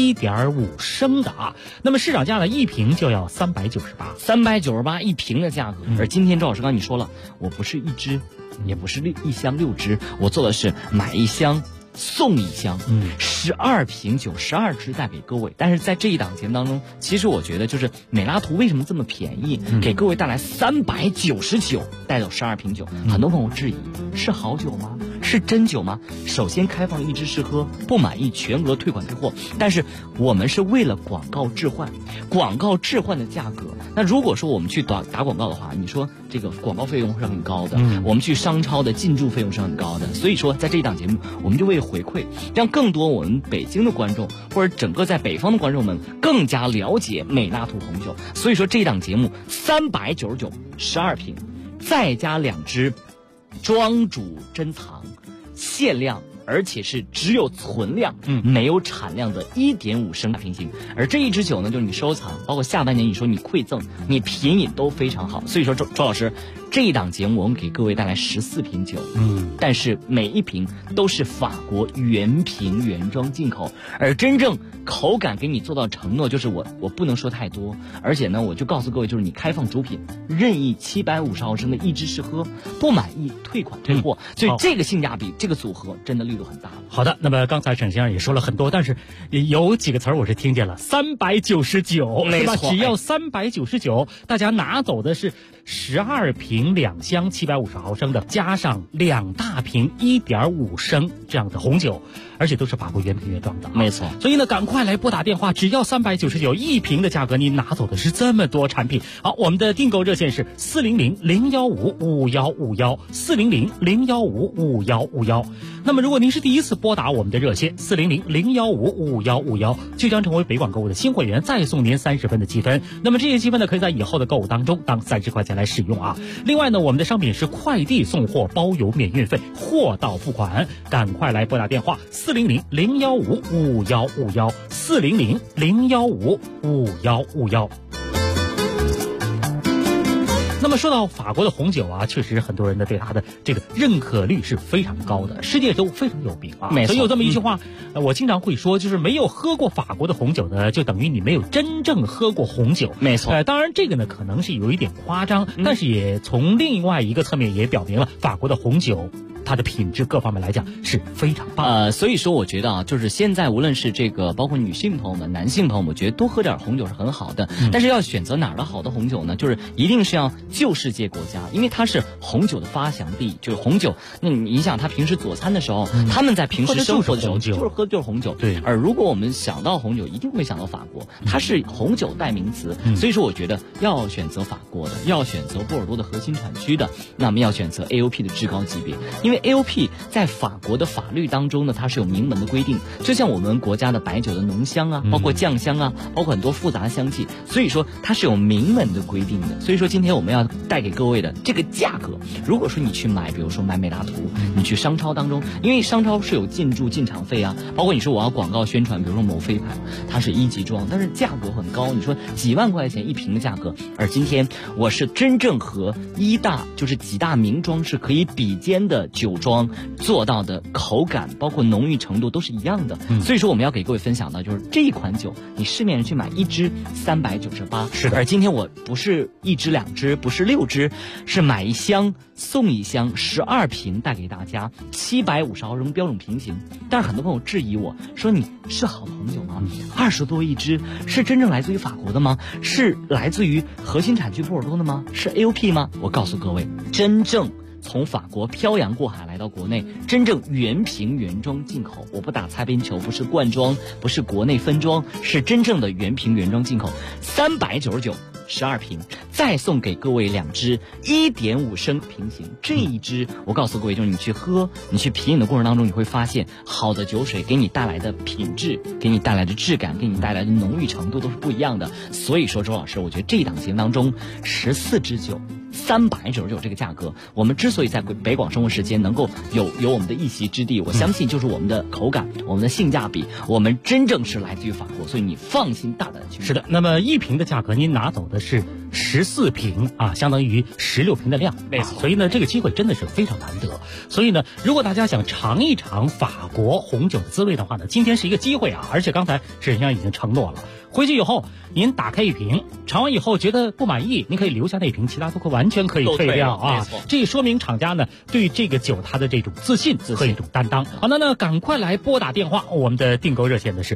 1.5升的啊。那么市场价呢，一瓶就要398 一瓶的价格。而今天周老师刚才你说了，我不是一支，也不是1箱6支，我做的是买1箱送1箱，12瓶酒12支带给各位。但是在这一档节目当中，其实我觉得就是美拉图为什么这么便宜，给各位带来399带走12瓶酒。很多朋友质疑，是好酒吗？ 是真酒吗？首先开放一支试喝，不满意全额退款退货。但是我们是为了广告置换，广告置换的价格。那如果说我们去打广告的话，你说这个广告费用是很高的，我们去商超的进驻费用是很高的。所以说在这一档节目，我们就为回馈，让更多我们北京的观众或者整个在北方的观众们更加了解美纳图红酒。所以说这一档节目399 12瓶，再加2支庄主珍藏限量，而且是只有存量没有产量的1.5升瓶型。而这一支酒呢，就是你收藏，包括下半年你说你馈赠，你品饮都非常好。所以说周老师，这一档节目我们给各位带来14瓶酒，但是每一瓶都是法国原瓶原装进口，而真正口感给你做到承诺，就是我不能说太多，而且呢我就告诉各位，就是你开放主品，任意750毫升的一支试喝，不满意退款退货。所以这个性价比，这个组合真的力度很大。 好的，那么刚才沈先生也说了很多，但是有几个词儿我是听见了，399， 没错， 是吧？只要399，大家拿走的是12瓶2箱750毫升的，加上2大瓶1.5升这样的红酒，而且都是法国原瓶原装的， 没错。 所以呢，赶快来拨打电话，只要399一瓶的价格，你拿走的是这么多产品。好，我们的订购热线是400-015-5151，400-015-5151。那么如果您是第一次拨打我们的热线400-015-5151，就将成为北广购物的新会员，再送您30分的积分。那么这些积分呢，可以在以后的购物当中当30块钱来使用啊。另外呢，我们的商品是快递送货，包邮免运费，货到付款。赶快来拨打电话400-015-5151，400-015-5151。那么说到法国的红酒啊，确实很多人呢对它的这个认可率是非常高的，世界都非常有名啊。所以有这么一句话，我经常会说，就是没有喝过法国的红酒呢，就等于你没有真正喝过红酒。 没错。 当然这个呢可能是有一点夸张，但是也从另外一个侧面也表明了法国的红酒它的品质各方面来讲是非常棒。 所以说我觉得啊，就是现在无论是这个包括女性朋友们、男性朋友们，我觉得多喝点红酒是很好的。但是要选择哪儿的好的红酒呢？就是一定是要旧世界国家，因为它是红酒的发祥地。就是红酒，那你想他平时佐餐的时候，他们在平时生活的时候就是喝红酒。 对。 而如果我们想到红酒，一定会想到法国，它是红酒代名词。所以说我觉得要选择法国的，要选择波尔多的核心产区的，那么要选择 AOP 的至高级别，因为 AOP 在法国的法律当中呢，它是有明文的规定，就像我们国家的白酒的浓香啊，包括酱香啊，包括很多复杂的香气，所以说它是有明文的规定的。所以说今天我们要带给各位的这个价格，如果说你去买，比如说买美达图，你去商超当中，因为商超是有进驻进场费啊，包括你说我要广告宣传，比如说某飞牌，它是1级装，但是价格很高，你说几万块钱一瓶的价格，而今天我是真正和就是几大名庄是可以比肩的酒庄做到的口感，包括浓郁程度都是一样的。所以说我们要给各位分享的就是这一款酒，你市面上去买一支398， 是的。 而今天我不是1支2支，不是6支，是买1箱送1箱12瓶带给大家，750毫升标准瓶型。但是很多朋友质疑我说，你是好的红酒吗？20多一支，是真正来自于法国的吗？是来自于核心产区波尔多的吗？是 AOP 吗？我告诉各位，真正从法国漂洋过海来到国内，真正原瓶原装进口，我不打擦边球，不是罐装，不是国内分装，是真正的原瓶原装进口，399 12瓶，再送给各位2支1.5升瓶型。这一支我告诉各位，就是你去喝，你去品饮的过程当中，你会发现好的酒水给你带来的品质，给你带来的质感，给你带来的浓郁程度都是不一样的。所以说周老师，我觉得这一档节目当中14支酒399这个价格，我们之所以在北广生活时间能够有我们的一席之地，我相信就是我们的口感，我们的性价比，我们真正是来自于法国，所以你放心大胆的去。 是的，那么1瓶的价格您拿走的是14瓶啊，相当于16瓶的量， 没错。 所以呢，这个机会真的是非常难得。所以呢，如果大家想尝一尝法国红酒的滋味的话呢，今天是一个机会啊！而且刚才沈先生已经承诺了，回去以后您打开1瓶，尝完以后觉得不满意，您可以留下那瓶，其他都完全可以退掉啊！这说明厂家呢对这个酒它的这种自信和一种担当。好，那赶快来拨打电话，我们的订购热线呢是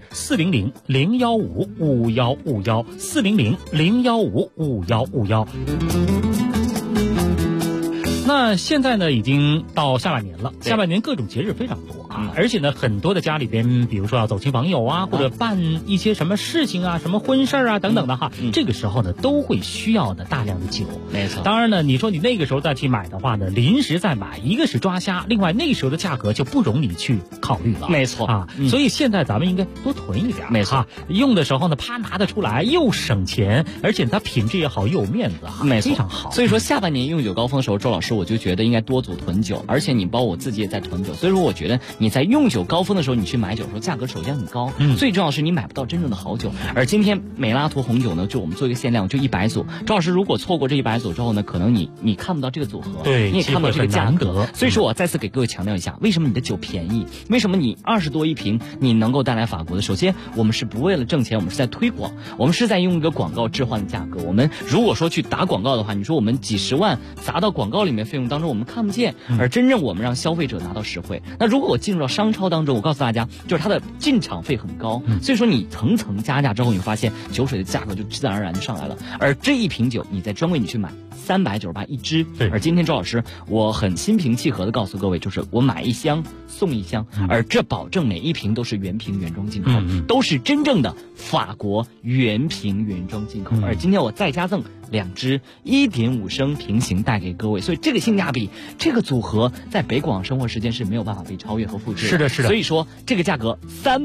400-015-5151，400-015-5151。 那现在呢，已经到下半年了，下半年各种节日非常多啊，而且呢，很多的家里边，比如说要走亲访友啊，或者办一些什么事情啊，什么婚事啊等等的哈，这个时候呢，都会需要的大量的酒。 没错。 当然呢，你说你那个时候再去买的话呢，临时再买，一个是抓瞎，另外那时候的价格就不容你去考虑了。 没错啊，所以现在咱们应该多囤一点。 没错， 用的时候呢，啪拿得出来，又省钱，而且它品质也好，又有面子啊， 没错， 非常好。 所以说下半年用酒高峰的时候，周老师我就觉得应该多组囤酒，而且你包括我自己也在囤酒，所以说我觉得你在用酒高峰的时候，你去买酒的时候，价格首先很高，最重要是你买不到真正的好酒。而今天美拉图红酒呢，就我们做一个限量，就100组。周老师如果错过这100组之后呢，可能你看不到这个组合， 对， 你也看不到这个价格。所以说我再次给各位强调一下，为什么你的酒便宜？为什么你20多一瓶你能够带来法国的？首先，我们是不为了挣钱，我们是在推广，我们是在用一个广告置换的价格。我们如果说去打广告的话，你说我们几十万砸到广告里面费用当中，我们看不见，而真正我们让消费者拿到实惠。那如果我进入到商超当中，我告诉大家，就是它的进场费很高，所以说你层层加价之后，你发现酒水的价格就自然而然就上来了。而这一瓶酒，你在专柜你去买398一支，而今天周老师我很心平气和的告诉各位，就是我买1箱送1箱，而这保证每一瓶都是原瓶原装进口，都是真正的法国原瓶原装进口。而今天我再加赠2支1.5升平行带给各位，所以这个性价比，这个组合在北广生活时间是没有办法被超越和复制的。 是的，是的。 所以说这个价格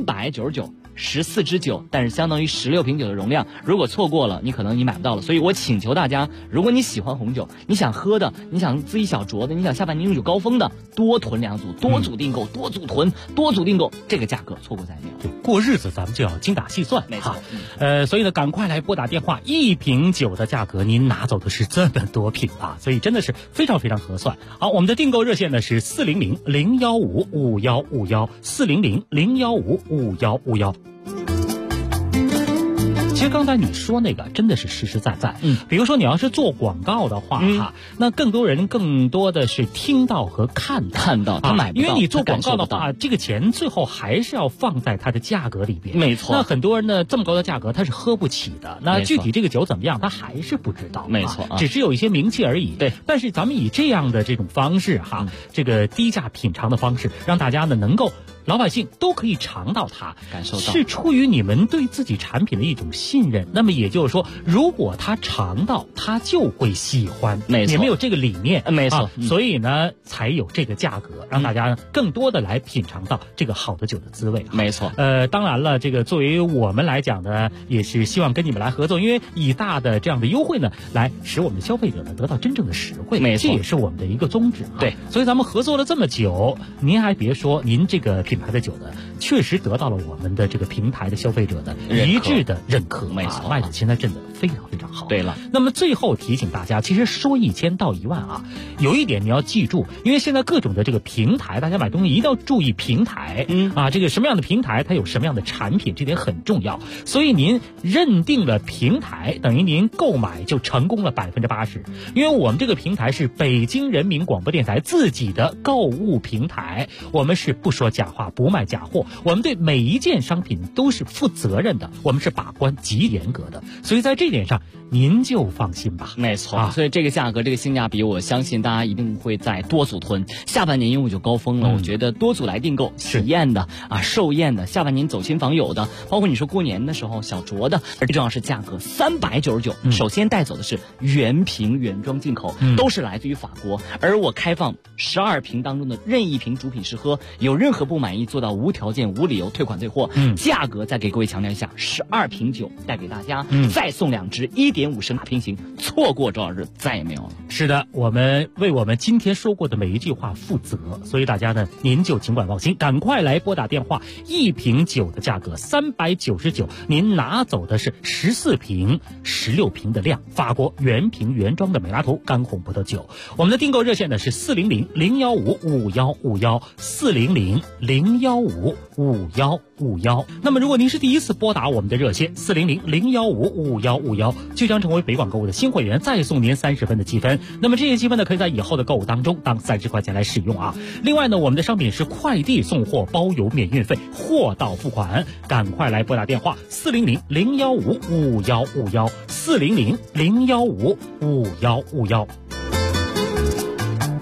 399。14支酒，但是相当于16瓶酒的容量。如果错过了，你可能你买不到了。所以我请求大家，如果你喜欢红酒，你想喝的，你想自己小酌的，你想下半年用酒高峰的，多囤2组，多组订购，多组囤，多组订购，这个价格错过再没有。 对，过日子咱们就要精打细算， 没错。 所以呢，赶快来拨打电话，一瓶酒的价格您拿走的是这么多瓶啊，所以真的是非常非常合算。好，我们的订购热线呢是400-015-5151，400-015-5151。其实刚才你说那个真的是实实在在，比如说你要是做广告的话哈，那更多的是听到和看到， 他买不到， 因为你做广告的话，这个钱最后还是要放在它的价格里边， 没错。 那很多人呢这么高的价格他是喝不起的，那具体这个酒怎么样他还是不知道， 没错， 只是有一些名气而已。 对， 但是咱们以这样的这种方式哈，这个低价品尝的方式，让大家呢能够。老百姓都可以尝到它， 感受到， 是出于你们对自己产品的一种信任。那么也就是说，如果他尝到，他就会喜欢。 没错， 你们有这个理念， 没错。 所以呢，才有这个价格，让大家更多的来品尝到这个好的酒的滋味。 没错。 当然了，这个作为我们来讲呢，也是希望跟你们来合作，因为以大的这样的优惠呢，来使我们的消费者呢得到真正的实惠。 没错， 这也是我们的一个宗旨。 对， 所以咱们合作了这么久，您还别说，您这个品牌的酒呢，确实得到了我们的这个平台的消费者的一致的认可， 没错， 卖的现在真的非常非常好。 对了， 那么最后提醒大家，其实说1000到1万啊，有一点你要记住，因为现在各种的这个平台，大家买东西一定要注意平台，这个什么样的平台它有什么样的产品，这点很重要。所以您认定了平台，等于您购买就成功了80%，因为我们这个平台是北京人民广播电台自己的购物平台，我们是不说假话，不卖假货，我们对每一件商品都是负责任的，我们是把关极严格的，所以在这点上您就放心吧。 没错，所以这个价格，这个性价比，我相信大家一定会在多组囤。下半年因为就高峰了，我觉得多组来订购，喜宴的寿宴的，下半年走亲访友的，包括你说过年的时候小酌的，而最重要是价格399，首先带走的是原瓶原装进口，都是来自于法国，而我开放12瓶当中的任意瓶主品试喝，有任何不满意做到无条件无理由退款退货，价格再给各位强调一下，12瓶酒带给大家，再送2支1.5升平行，错过周老师再也没有了。 是的，我们为我们今天说过的每一句话负责，所以大家呢，您就尽管放心，赶快来拨打电话，一瓶酒的价格399，您拿走的是14瓶、16瓶的量，法国原瓶原装的美拉图干红葡萄酒。我们的订购热线呢是400-015-5151，400-015-5151。那么如果您是第一次拨打我们的热线400-015-5151，就将成为北广购物的新会员，再送您30分的积分。那么这些积分呢，可以在以后的购物当中当30块钱来使用啊。另外呢，我们的商品是快递送货，包邮免运费，货到付款。赶快来拨打电话400-015-5151，400-015-5151。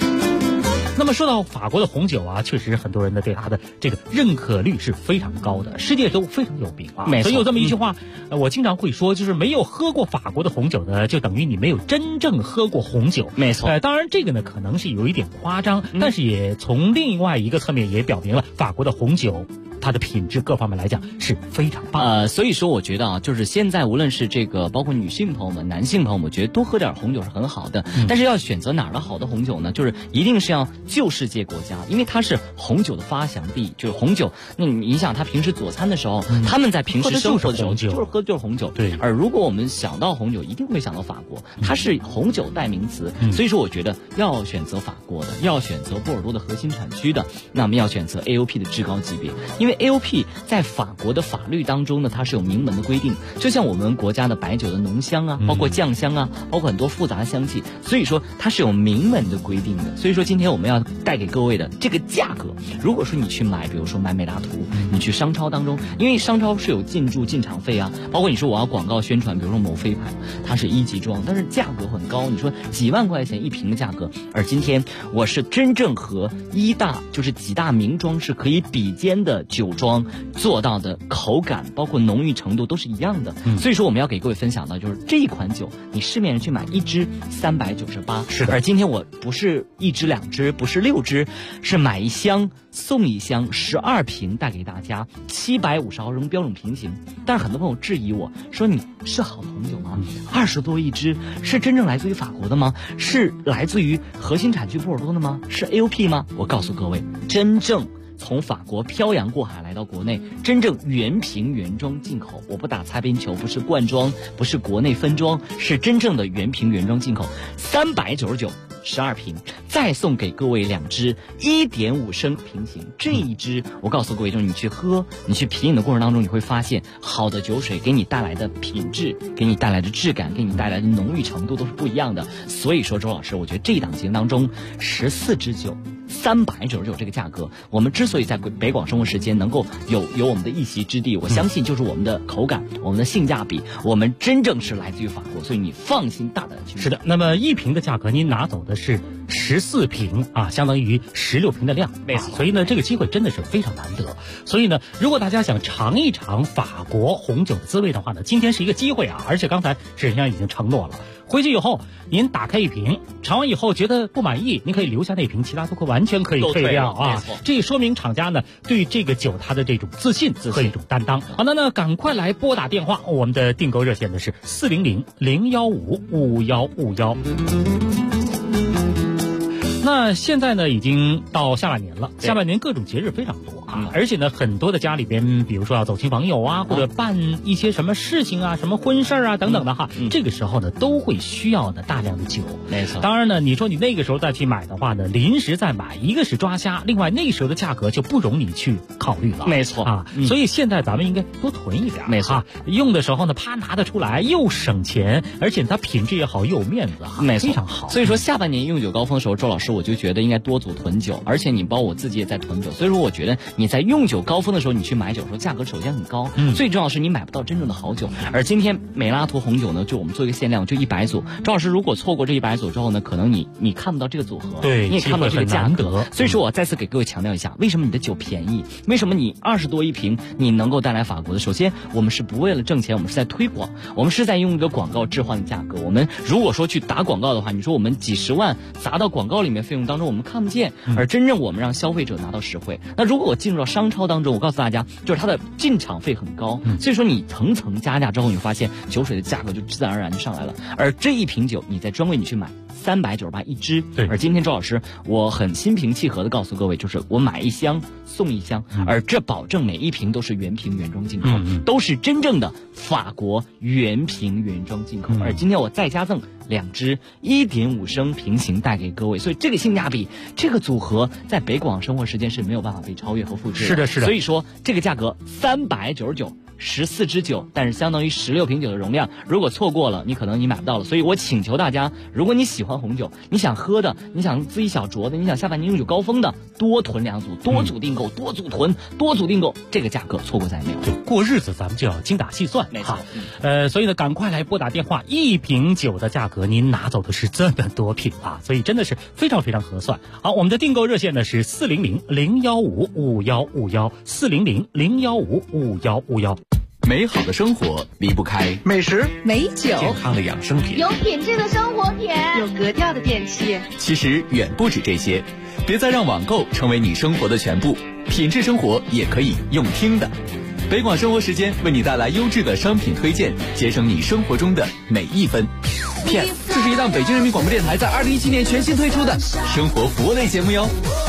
那么说到法国的红酒啊，确实很多人呢对它的这个认可率是非常高的，世界都非常有名啊。 没错， 所以有这么一句话，我经常会说，就是没有喝过法国的红酒呢，就等于你没有真正喝过红酒。 没错， 当然这个呢可能是有一点夸张，但是也从另外一个侧面也表明了法国的红酒它的品质各方面来讲是非常棒。 所以说我觉得啊，就是现在无论是这个包括女性朋友们、男性朋友们，我觉得多喝点红酒是很好的。但是要选择哪儿的好的红酒呢？就是一定是要旧世界国家，因为它是红酒的发祥地。就是红酒，那你想他平时佐餐的时候，他们在平时生活的时候就是喝的就是红酒。 对。 而如果我们想到红酒，一定会想到法国，它是红酒代名词。所以说我觉得要选择法国的，要选择波尔多的核心产区的，那么要选择 AOP 的至高级别，因为 AOP 在法国的法律当中呢，它是有明文的规定，就像我们国家的白酒的浓香啊，包括酱香啊，包括很多复杂的香气，所以说它是有明文的规定的。所以说今天我们要带给各位的这个价格，如果说你去买，比如说买美拉图，你去商超当中，因为商超是有进驻进场费啊，包括你说我要广告宣传，比如说某飞牌，它是1级装，但是价格很高，你说几万块钱一瓶的价格，而今天我是真正和就是几大名庄是可以比肩的酒庄做到的口感，包括浓郁程度都是一样的。所以说我们要给各位分享的就是这一款酒，你市面上去买1支398， 是的。 而今天我不是1支2支，不是6支，是买1箱送1箱12瓶带给大家，750毫升标准瓶型。但是很多朋友质疑我说，你是好的红酒吗？20多1支，是真正来自于法国的吗？是来自于核心产区波尔多的吗？是 AOP 吗？我告诉各位，真正从法国漂洋过海来到国内，真正原瓶原装进口，我不打擦边球，不是罐装，不是国内分装，是真正的原瓶原装进口，399。12瓶，再送给各位2支1.5升瓶型。这一支我告诉各位，就是你去喝，你去品饮的过程当中，你会发现好的酒水给你带来的品质，给你带来的质感，给你带来的浓郁程度都是不一样的。所以说周老师，我觉得这一档节目当中14支酒399这个价格，我们之所以在北广生活时间能够有我们的一席之地，我相信就是我们的口感，我们的性价比，我们真正是来自于法国，所以你放心大胆的去。 是的，那么1瓶的价格您拿走的是14瓶啊，相当于16瓶的量， 没错。 所以呢，这个机会真的是非常难得。所以呢，如果大家想尝一尝法国红酒的滋味的话呢，今天是一个机会啊！而且刚才史先生已经承诺了，回去以后您打开1瓶，尝完以后觉得不满意，您可以留下那瓶，其他都完全可以退掉啊！这也说明厂家呢对这个酒它的这种自信和一种担当。好的呢，赶快来拨打电话，我们的订购热线呢是400-015-5151。那现在呢，已经到下半年了，下半年各种节日非常多啊，而且呢，很多的家里边，比如说要走亲朋友啊，或者办一些什么事情啊，什么婚事啊等等的哈，这个时候呢，都会需要的大量的酒。 没错。 当然呢，你说你那个时候再去买的话呢，临时再买，一个是抓瞎，另外那时候的价格就不容你去考虑了。 没错啊，所以现在咱们应该多囤一点。 没错， 用的时候呢，啪拿得出来，又省钱，而且它品质也好，又有面子哈， 没错， 非常好。 所以说下半年用酒高峰的时候，周老师我就觉得应该多组囤酒，而且你包括我自己也在囤酒，所以说我觉得你在用酒高峰的时候，你去买酒的时候，价格首先很高，最重要是你买不到真正的好酒。而今天美拉图红酒呢，就我们做一个限量，就100组。周老师如果错过这100组之后呢，可能你看不到这个组合， 对， 你也看不到这个价格。所以说我再次给各位强调一下，为什么你的酒便宜？为什么你20多1瓶你能够带来法国的？首先我们是不为了挣钱，我们是在推广，我们是在用一个广告置换的价格。我们如果说去打广告的话，你说我们几十万砸到广告里面费用当中，我们看不见，而真正我们让消费者拿到实惠。那如果我进入到商超当中，我告诉大家，就是它的进场费很高，所以说你层层加价之后，你发现酒水的价格就自然而然就上来了。而这一瓶酒，你在专柜你去买398一支， 对。 而今天周老师，我很心平气和的告诉各位，就是我买1箱送1箱，而这保证每一瓶都是原瓶原装进口，都是真正的法国原瓶原装进口。而今天我再加赠2支1.5升瓶型带给各位，所以这个性价比，这个组合在北广生活时间是没有办法被超越和复制的。 是的，是的。 所以说这个价格399。14支酒，但是相当于16瓶酒的容量，如果错过了，你可能你买不到了。所以我请求大家，如果你喜欢欢红酒，你想喝的，你想自己小酌的，你想下半年用酒高峰的，多囤2组，多组订购，多组囤，多组订购，这个价格错过再没有。 对，过日子咱们就要精打细算， 没错。 所以呢，赶快来拨打电话，1瓶酒的价格您拿走的是这么多瓶啊，所以真的是非常非常合算。好，我们的订购热线呢是400-015-5151，400-015-5151。 美好的生活离不开美食、 美酒、 健康的养生品， 有品质的生活品， 有格调的电器。 其实远不止这些，别再让网购成为你生活的全部，品质生活也可以用听的。北广生活时间为你带来优质的商品推荐，节省你生活中的每一分。PS， 这是一档北京人民广播电台在2017年全新推出的生活服务类节目哟。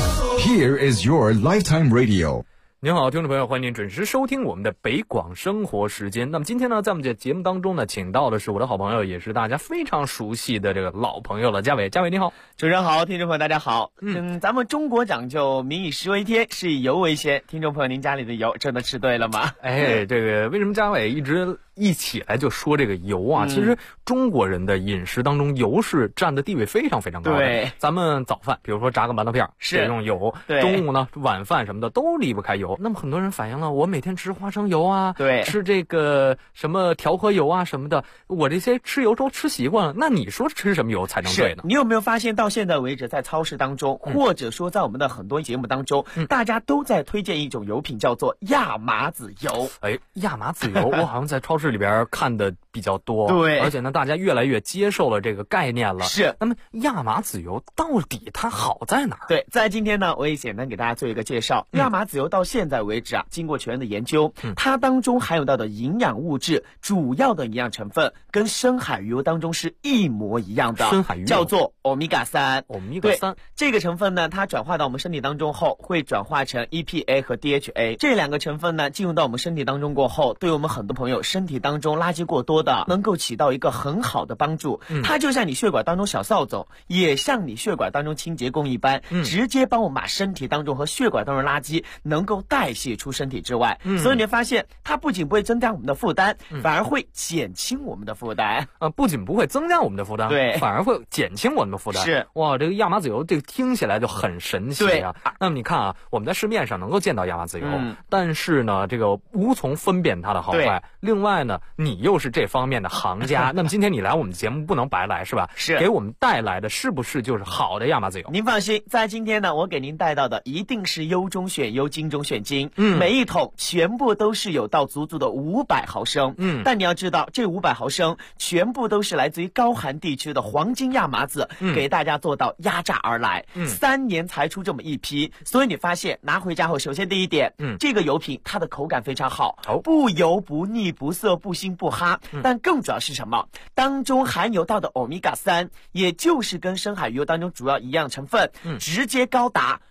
Here is your lifetime radio。 您好，听众朋友，欢迎您准时收听我们的北广生活时间。那么今天呢，在我们这节目当中呢，请到的是我的好朋友，也是大家非常熟悉的这个老朋友了，嘉伟。嘉伟你好。 主持人好，听众朋友大家好。咱们中国讲究民以食为天，食以油为先。听众朋友，您家里的油真的吃对了吗？ 这个为什么嘉伟一起来就说这个油啊？其实中国人的饮食当中，油是占的地位非常非常高的。 对， 咱们早饭，比如说炸个馒头片是用油，中午呢晚饭什么的都离不开油。那么很多人反映了，我每天吃花生油啊， 对， 吃这个什么调和油啊什么的，我这些吃油都吃习惯了。那你说吃什么油才能对呢？ 你有没有发现到现在为止，在超市当中，或者说在我们的很多节目当中，大家都在推荐一种油品，叫做亚麻籽油。 亚麻籽油，我好像在超市里边看的比较多， 对， 而且呢，大家越来越接受了这个概念了。 是， 那么亚麻籽油到底它好在哪儿？ 对，在今天呢，我也简单给大家做一个介绍。亚麻籽油到现在为止啊，经过全面的研究，它当中含有到的营养物质，主要的营养成分跟深海鱼油当中是一模一样的， 深海鱼油叫做欧米伽3。 欧米伽3 这个成分呢，它转化到我们身体当中后，会转化成 EPA 和 DHA 这2个成分呢，进入到我们身体当中过后，对我们很多朋友身体当中垃圾过多的，能够起到一个很好的帮助。它就像你血管当中小扫帚，也像你血管当中清洁工一般，直接帮我们把身体当中和血管当中垃圾能够代谢出身体之外。所以你会发现，它不仅不会增加我们的负担，反而会减轻我们的负担。 不仅不会增加我们的负担， 对， 反而会减轻我们的负担。 是， 哇，这个亚麻籽油这个听起来就很神奇啊。那么你看啊，我们在市面上能够见到亚麻籽油，但是呢，这个无从分辨它的好坏。另外呢，你又是这方面的行家，那么今天你来我们节目不能白来是吧？ 是， 给我们带来的是不是就是好的亚麻籽油？ 您放心，在今天呢，我给您带到的一定是优中选优，精中选精。每一桶全部都是有到足足的500毫升。但你要知道，这500毫升全部都是来自于高寒地区的黄金亚麻籽，给大家做到压榨而来。3年才出这么一批，所以你发现拿回家后，首先第一点，这个油品它的口感非常好，不油不腻不涩不腥不哈。但更主要是什么？当中含有到的欧米伽3，也就是跟深海鱼油当中主要一样成分，直接高达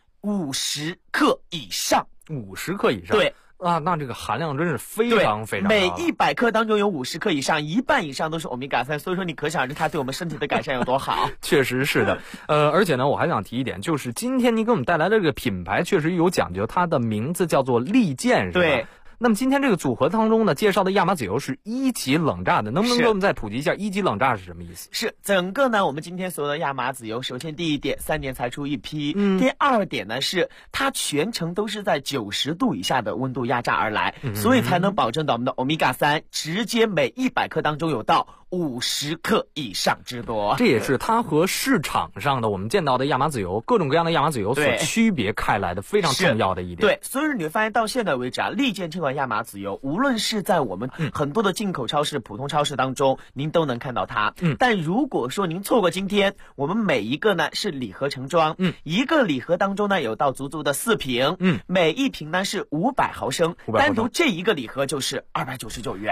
50克以上。 50克以上， 对。 那这个含量真是非常非常高。 每100克当中有50克以上，一半以上都是欧米伽3，所以说你可想而知它对我们身体的改善有多好。 确实是的，而且呢，我还想提一点，就是今天你给我们带来的这个品牌确实有讲究，它的名字叫做利剑，是吧？ 对。 那么今天这个组合当中呢，介绍的亚麻籽油是1级冷榨的，能不能给我们再普及一下1级冷榨是什么意思？ 是整个呢，我们今天所有的亚麻籽油，首先第一点，3年才出一批；第二点呢是它全程都是在90度以下的温度压榨而来，所以才能保证到我们的欧米伽3直接每100克当中有到50克以上之多。 这也是它和市场上的我们见到的亚麻籽油，各种各样的亚麻籽油所区别开来的非常重要的一点。 对，所以你会发现到现在为止啊，利剑这款亚麻籽油，无论是在我们很多的进口超市、普通超市当中，您都能看到它。但如果说您错过今天，我们每一个呢是礼盒成装，一个礼盒当中呢有到足足的4瓶，每一瓶呢是500毫升，单独这一个礼盒就是299元。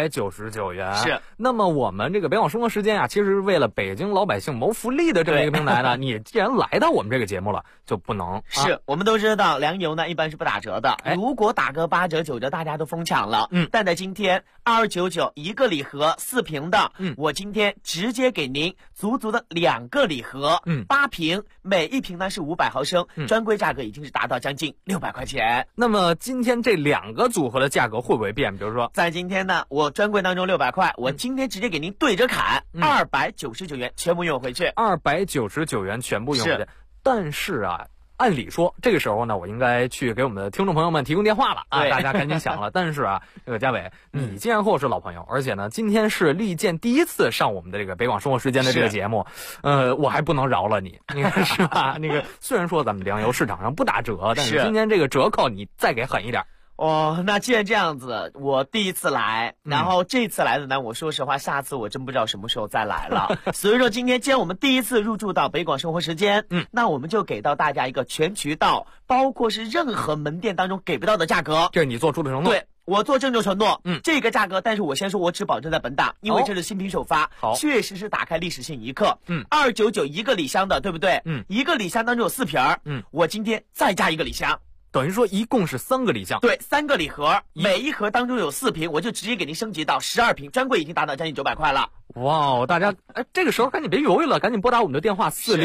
299元。 是。 那么我们这个北广生活时间啊，其实是为了北京老百姓谋福利的这么一个平台呢，你既然来到我们这个节目了，就不能。 是，我们都知道粮油呢一般是不打折的，如果打个8折9折，大家都疯抢了。但在今天2299一个礼盒4瓶的，我今天直接给您足足的2个礼盒，8瓶，每一瓶呢是500毫升，专柜价格已经是达到将近600块钱。 那么今天这2个组合的价格会不会变？比如说， 在今天呢，我专柜当中600块，我今天直接给您对着砍，299元全部运回去 ，299元全部运回去。但是啊，按理说这个时候呢，我应该去给我们的听众朋友们提供电话了啊，大家赶紧想了。但是啊，这个嘉伟，你既然和我是老朋友，而且呢，今天是利剑第一次上我们的这个北广生活时间的这个节目，我还不能饶了你，你看是吧？那个虽然说咱们粮油市场上不打折，但是今天这个折扣你再给狠一点。 哦，那既然这样子，我第一次来，然后这次来的呢，我说实话，下次我真不知道什么时候再来了。所以说今天既然我们第一次入驻到北广生活时间，那我们就给到大家一个全渠道，包括是任何门店当中给不到的价格。 这是你做出的承诺。 对。我做郑重承诺，这个价格，但是我先说，我只保证在本档，因为这是新品首发，确实是打开历史性一刻。299一个礼箱的，对不对？一个礼箱当中有4瓶我今天再加一个礼箱。 等于说一共是3个礼箱， 对，3个礼盒，每一盒当中有4瓶，我就直接给您升级到12瓶，专柜已经达到将近900块了。 哇，大家这个时候赶紧别犹豫了，赶紧拨打我们的电话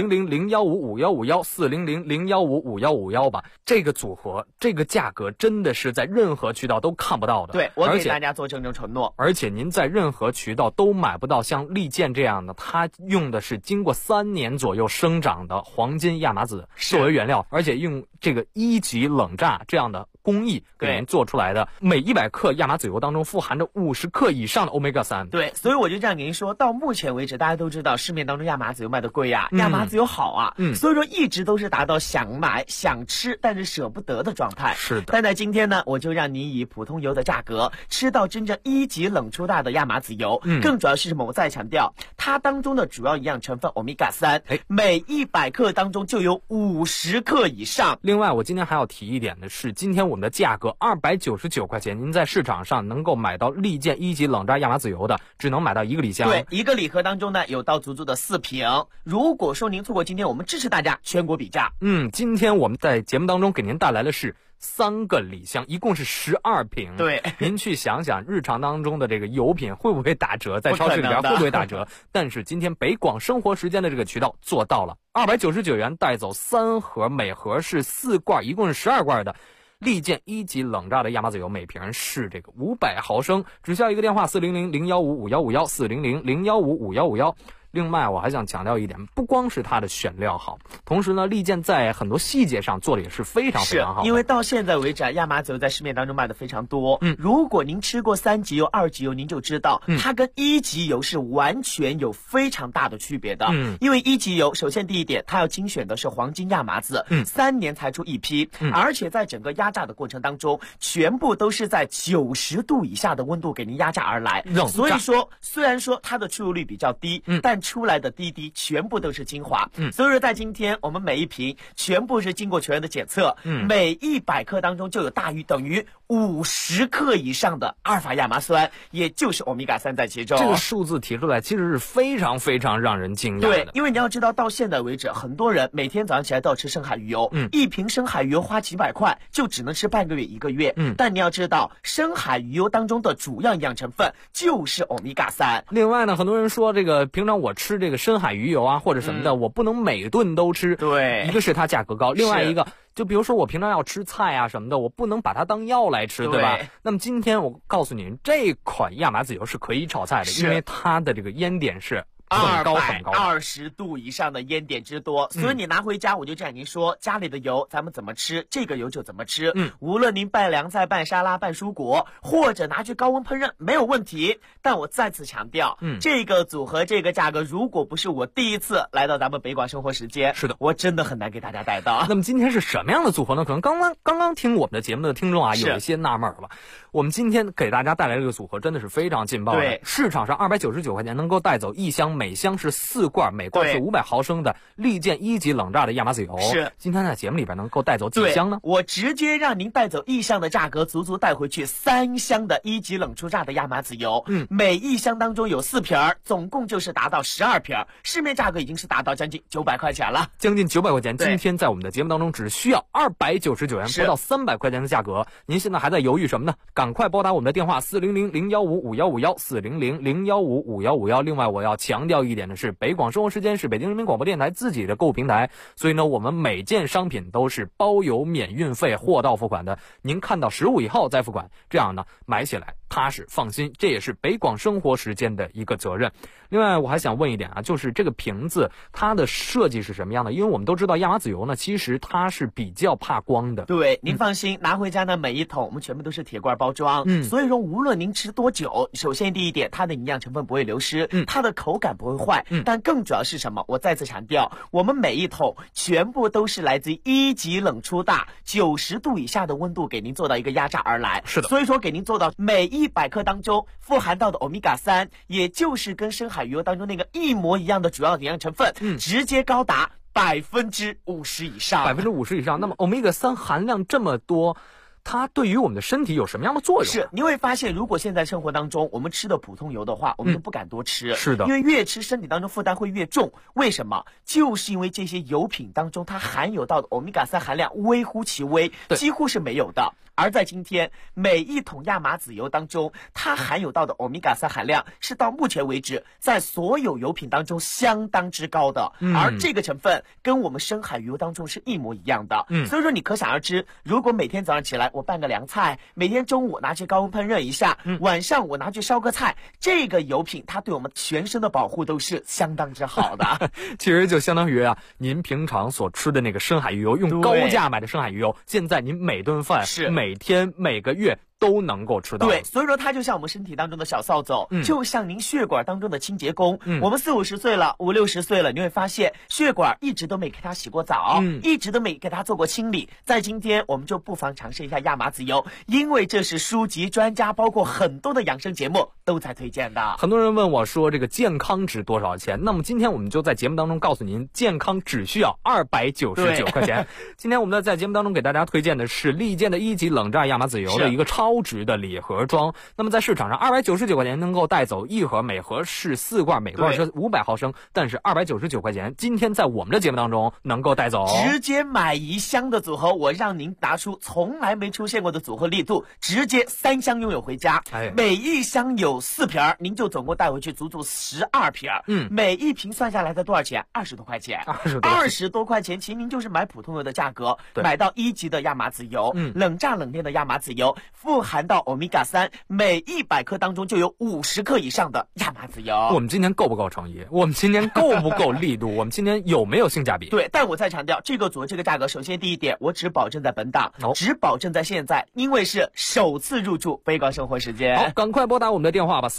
400-015-5151，400-015-5151吧。这个组合，这个价格真的是在任何渠道都看不到的。 对，我给大家做郑重承诺。 而且您在任何渠道都买不到像利剑这样的，它用的是经过3年左右生长的黄金亚麻籽作为原料，而且用这个1级冷榨这样的工艺给您做出来的，每100克亚麻籽油当中富含着50克以上的 Omega-3。 对，所以我就这样给您说，到目前为止，大家都知道市面当中亚麻籽油卖的贵呀，亚麻籽油好啊，所以说一直都是达到想买想吃但是舍不得的状态。 是的。 但在今天呢，我就让您以普通油的价格吃到真正1级冷出榨的亚麻籽油。更主要是什么？我再强调，它当中的主要营养成分 Omega-3，每100克当中就有50克以上。 另外，我今天还要提一点的是，今天我们的价格299块钱，您在市场上能够买到利剑1级冷榨亚麻籽油的，只能买到1个礼箱。 对，一个礼盒当中呢有到足的4瓶。如果说您错过今天，我们支持大家全国比价。 今天我们在节目当中给您带来的是3个礼箱，一共是12瓶。 对， 您去想想日常当中的这个油品会不会打折，在超市里边会不会打折？但是今天北广生活时间的这个渠道做到了，299元带走3盒，每盒是4罐，一共是12罐的利剑1级冷榨的亚麻籽油，每瓶是这个500毫升，只需要一个电话400-015-5151，400-015-5151。另外我还想强调一点，不光是它的选料好，同时呢利剑在很多细节上做的也是非常非常好的。 因为到现在为止亚麻籽油在市面当中卖的非常多，如果您吃过3级油、2级油，您就知道它跟1级油是完全有非常大的区别的。因为1级油首先第一点，它要精选的是黄金亚麻籽，3年才出一批，而且在整个压榨的过程当中，全部都是在90度以下的温度给您压榨而来。所以说虽然说它的出油率比较低，但出来的滴滴全部都是精华。所以说在今天我们每一瓶全部是经过全员的检测，每100克当中就有大于等于50克以上的阿尔法亚麻酸，也就是 Omega-3 在其中。 这个数字提出来其实是非常非常让人惊讶的。 对，因为你要知道到现在为止，很多人每天早上起来都要吃深海鱼油，一瓶深海鱼油花几百块就只能吃半个月1个月。但你要知道深海鱼油当中的主要营养成分就是 Omega-3。 另外呢，很多人说这个平常我吃这个深海鱼油啊或者什么的，我不能每顿都吃。 对， 一个是它价格高，另外一个就比如说我平常要吃菜啊什么的，我不能把它当药来吃，对吧？那么今天我告诉您，这款亚麻籽油是可以炒菜的，因为它的这个烟点是很高很高 ，220度以上的烟点之多，所以你拿回家，我就这样跟您说，家里的油咱们怎么吃，这个油就怎么吃。无论您拌凉菜、拌沙拉、拌蔬果，或者拿去高温烹饪，没有问题。但我再次强调，这个组合这个价格，如果不是我第一次来到咱们北广生活时间， 是的， 我真的很难给大家带到。 那么今天是什么样的组合呢？可能刚刚听我们的节目的听众啊，有一些纳闷了。我们今天给大家带来这个组合真的是非常劲爆的。 对， 市场上299块钱能够带走1箱，每箱是4罐，每罐是500毫升的利剑1级冷榨的亚麻籽油。 是， 今天在节目里边能够带走几箱呢？ 我直接让您带走1箱的价格，足足带回去3箱的1级冷出榨的亚麻籽油。每1箱当中有4瓶，总共就是达到12瓶，市面价格已经是达到将近900块钱了， 将近900块钱。今天在我们的节目当中只需要299元，不到300块钱的价格。您现在还在犹豫什么呢？赶快拨打我们的电话400-015-5151，400-015-5151。另外我要强调一点的是，北广生活时间是北京人民广播电台自己的购物平台，所以呢我们每件商品都是包邮免运费，货到付款的。您看到实物以后再付款，这样呢买起来踏实放心，这也是北广生活时间的一个责任。另外我还想问一点啊，就是这个瓶子它的设计是什么样的？因为我们都知道亚麻籽油呢，其实它是比较怕光的。 对，您放心，拿回家呢每一桶我们全部都是铁罐包装，所以说无论您吃多久，首先第一点，它的营养成分不会流失，它的口感不会坏，但更主要是什么？我再次强调，我们每一桶全部都是来自1级冷出大90度以下的温度给您做到一个压榨而来。 是的， 所以说给您做到每100克当中富含到的欧米伽3，也就是跟深海鱼油当中那个一模一样的主要营养成分，直接高达50%以上 ，50%以上。那么欧米伽3含量这么多，它对于我们的身体有什么样的作用？ 是，你会发现，如果现在生活当中我们吃的普通油的话，我们都不敢多吃。 是的， 因为越吃身体当中负担会越重。为什么？就是因为这些油品当中它含有到的欧米伽3含量微乎其微，几乎是没有的。而在今天，每一桶亚麻籽油当中，它含有到的欧米伽3含量是到目前为止在所有油品当中相当之高的，而这个成分跟我们深海鱼油当中是一模一样的。所以说你可想而知，如果每天早上起来我拌个凉菜，每天中午拿去高温烹饪一下，晚上我拿去烧个菜，这个油品它对我们全身的保护都是相当之好的。 其实就相当于啊，您平常所吃的那个深海鱼油，用高价买的深海鱼油，现在您每顿饭每天每个月都能够吃到。 对，所以说它就像我们身体当中的小扫帚，就像您血管当中的清洁工。我们40、50岁了，50、60岁了，你会发现血管一直都没给它洗过澡，一直都没给它做过清理。在今天我们就不妨尝试一下亚麻籽油，因为这是书籍专家包括很多的养生节目都在推荐的。 很多人问我说这个健康值多少钱？那么今天我们就在节目当中告诉您，健康只需要299块钱。今天我们在节目当中给大家推荐的是利健的1级冷榨亚麻籽油的一个超值的礼盒装。那么在市场上299块钱能够带走一盒，每盒是4罐，每罐是500毫升，但是299块钱今天在我们的节目当中能够带走， 直接买1箱的组合，我让您拿出从来没出现过的组合力度，直接3箱拥有回家。每一箱有4瓶，您就总共带回去足足12瓶。每一瓶算下来才多少钱？20多块钱。20多块钱，其实您就是买普通油的价格，买到1级的亚麻籽油，冷榨冷炼的亚麻籽油，富含到欧米伽3，每100克当中就有50克以上的亚麻籽油。 我们今天够不够诚意？我们今天够不够力度？我们今天有没有性价比？ 对，但我再强调，这个组合这个价格，首先第一点，我只保证在本档，只保证在现在，因为是首次入驻北广生活时间。 好，赶快拨打我们的电话吧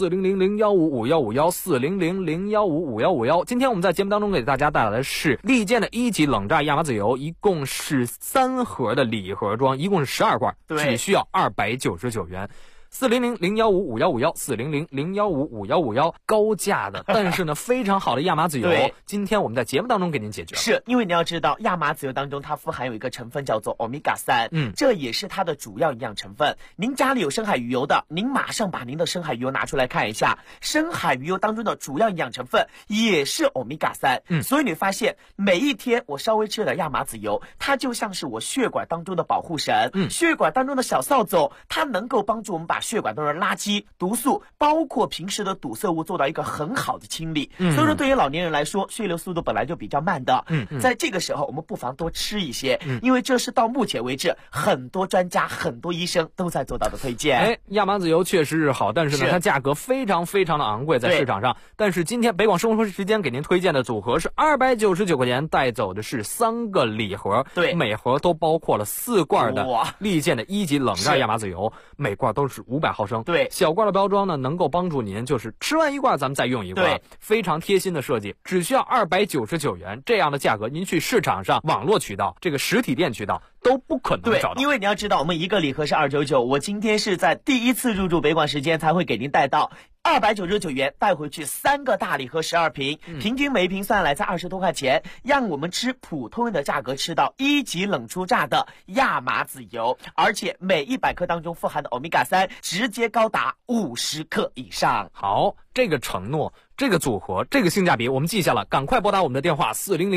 ，400-015-5151，400-015-5151。今天我们在节目当中给大家带来的是利健的1级冷榨亚麻籽油，一共是3盒的礼盒装，一共是12罐，只需要299元。400-015-5151，400-015-5151，高价的，但是呢非常好的亚麻籽油，今天我们在节目当中给您解决。 是因为你要知道，亚麻籽油当中它富含有一个成分叫做欧米伽3，这也是它的主要营养成分。您家里有深海鱼油的，您马上把您的深海鱼油拿出来看一下，深海鱼油当中的主要营养成分也是欧米伽3。所以你发现每一天我稍微吃点亚麻籽油，它就像是我血管当中的保护神，血管当中的小扫帚，它能够帮助我们把血管当中的垃圾、毒素，包括平时的堵塞物做到一个很好的清理。所以说对于老年人来说，血流速度本来就比较慢的，在这个时候我们不妨多吃一些，因为这是到目前为止很多专家、很多医生都在做到的推荐。 亚麻籽油确实是好，但是呢它价格非常非常的昂贵在市场上。但是今天北广生活时间给您推荐的组合是299块钱，带走的是3个礼盒，每盒都包括了4罐的利健的1级冷榨亚麻籽油，每罐都是500毫升。小罐的包装呢，能够帮助您就是吃完1罐咱们再用1罐，非常贴心的设计，只需要299元。这样的价格您去市场上网络渠道、这个实体店渠道都不可能找到。 因为你要知道，我们一个礼盒是299，我今天是在第一次入驻北广时间才会给您带到299元，带回去3个大礼盒12瓶，平均每一瓶算来才20多块钱，让我们吃普通的价格吃到1级冷出榨的亚麻籽油，而且每100克当中富含的欧米伽3直接高达50克以上。 好，这个承诺，这个组合，这个性价比我们记下了，赶快拨打我们的电话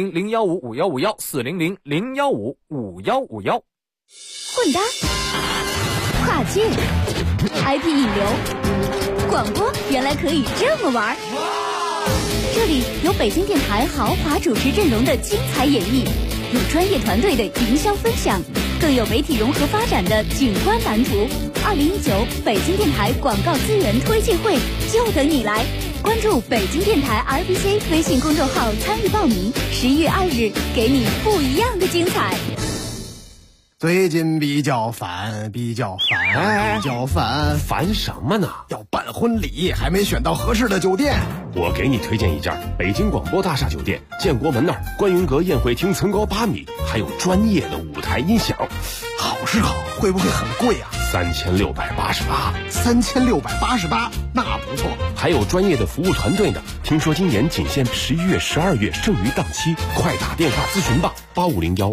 400-015-5151，400-015-5151。 混搭、跨界、IP 引流，广播原来可以这么玩。这里有北京电台豪华主持阵容的精彩演绎，有专业团队的营销分享，更有媒体融合发展的景观蓝图。 2019北京电台广告资源推介会就等你来，关注北京电台 RBC 微信公众号参与报名，11月2日给你不一样的精彩。 最近比较烦， 烦什么呢？ 要办婚礼，还没选到合适的酒店。 我给你推荐一家北京广播大厦酒店，建国门那儿观云阁宴会厅层高8米，还有专业的舞台音响。 好是好，会不会很贵啊 ？3688。 3688，那不错。 还有专业的服务团队呢。听说今年仅限11月、12月剩余档期，快打电话咨询吧，8501。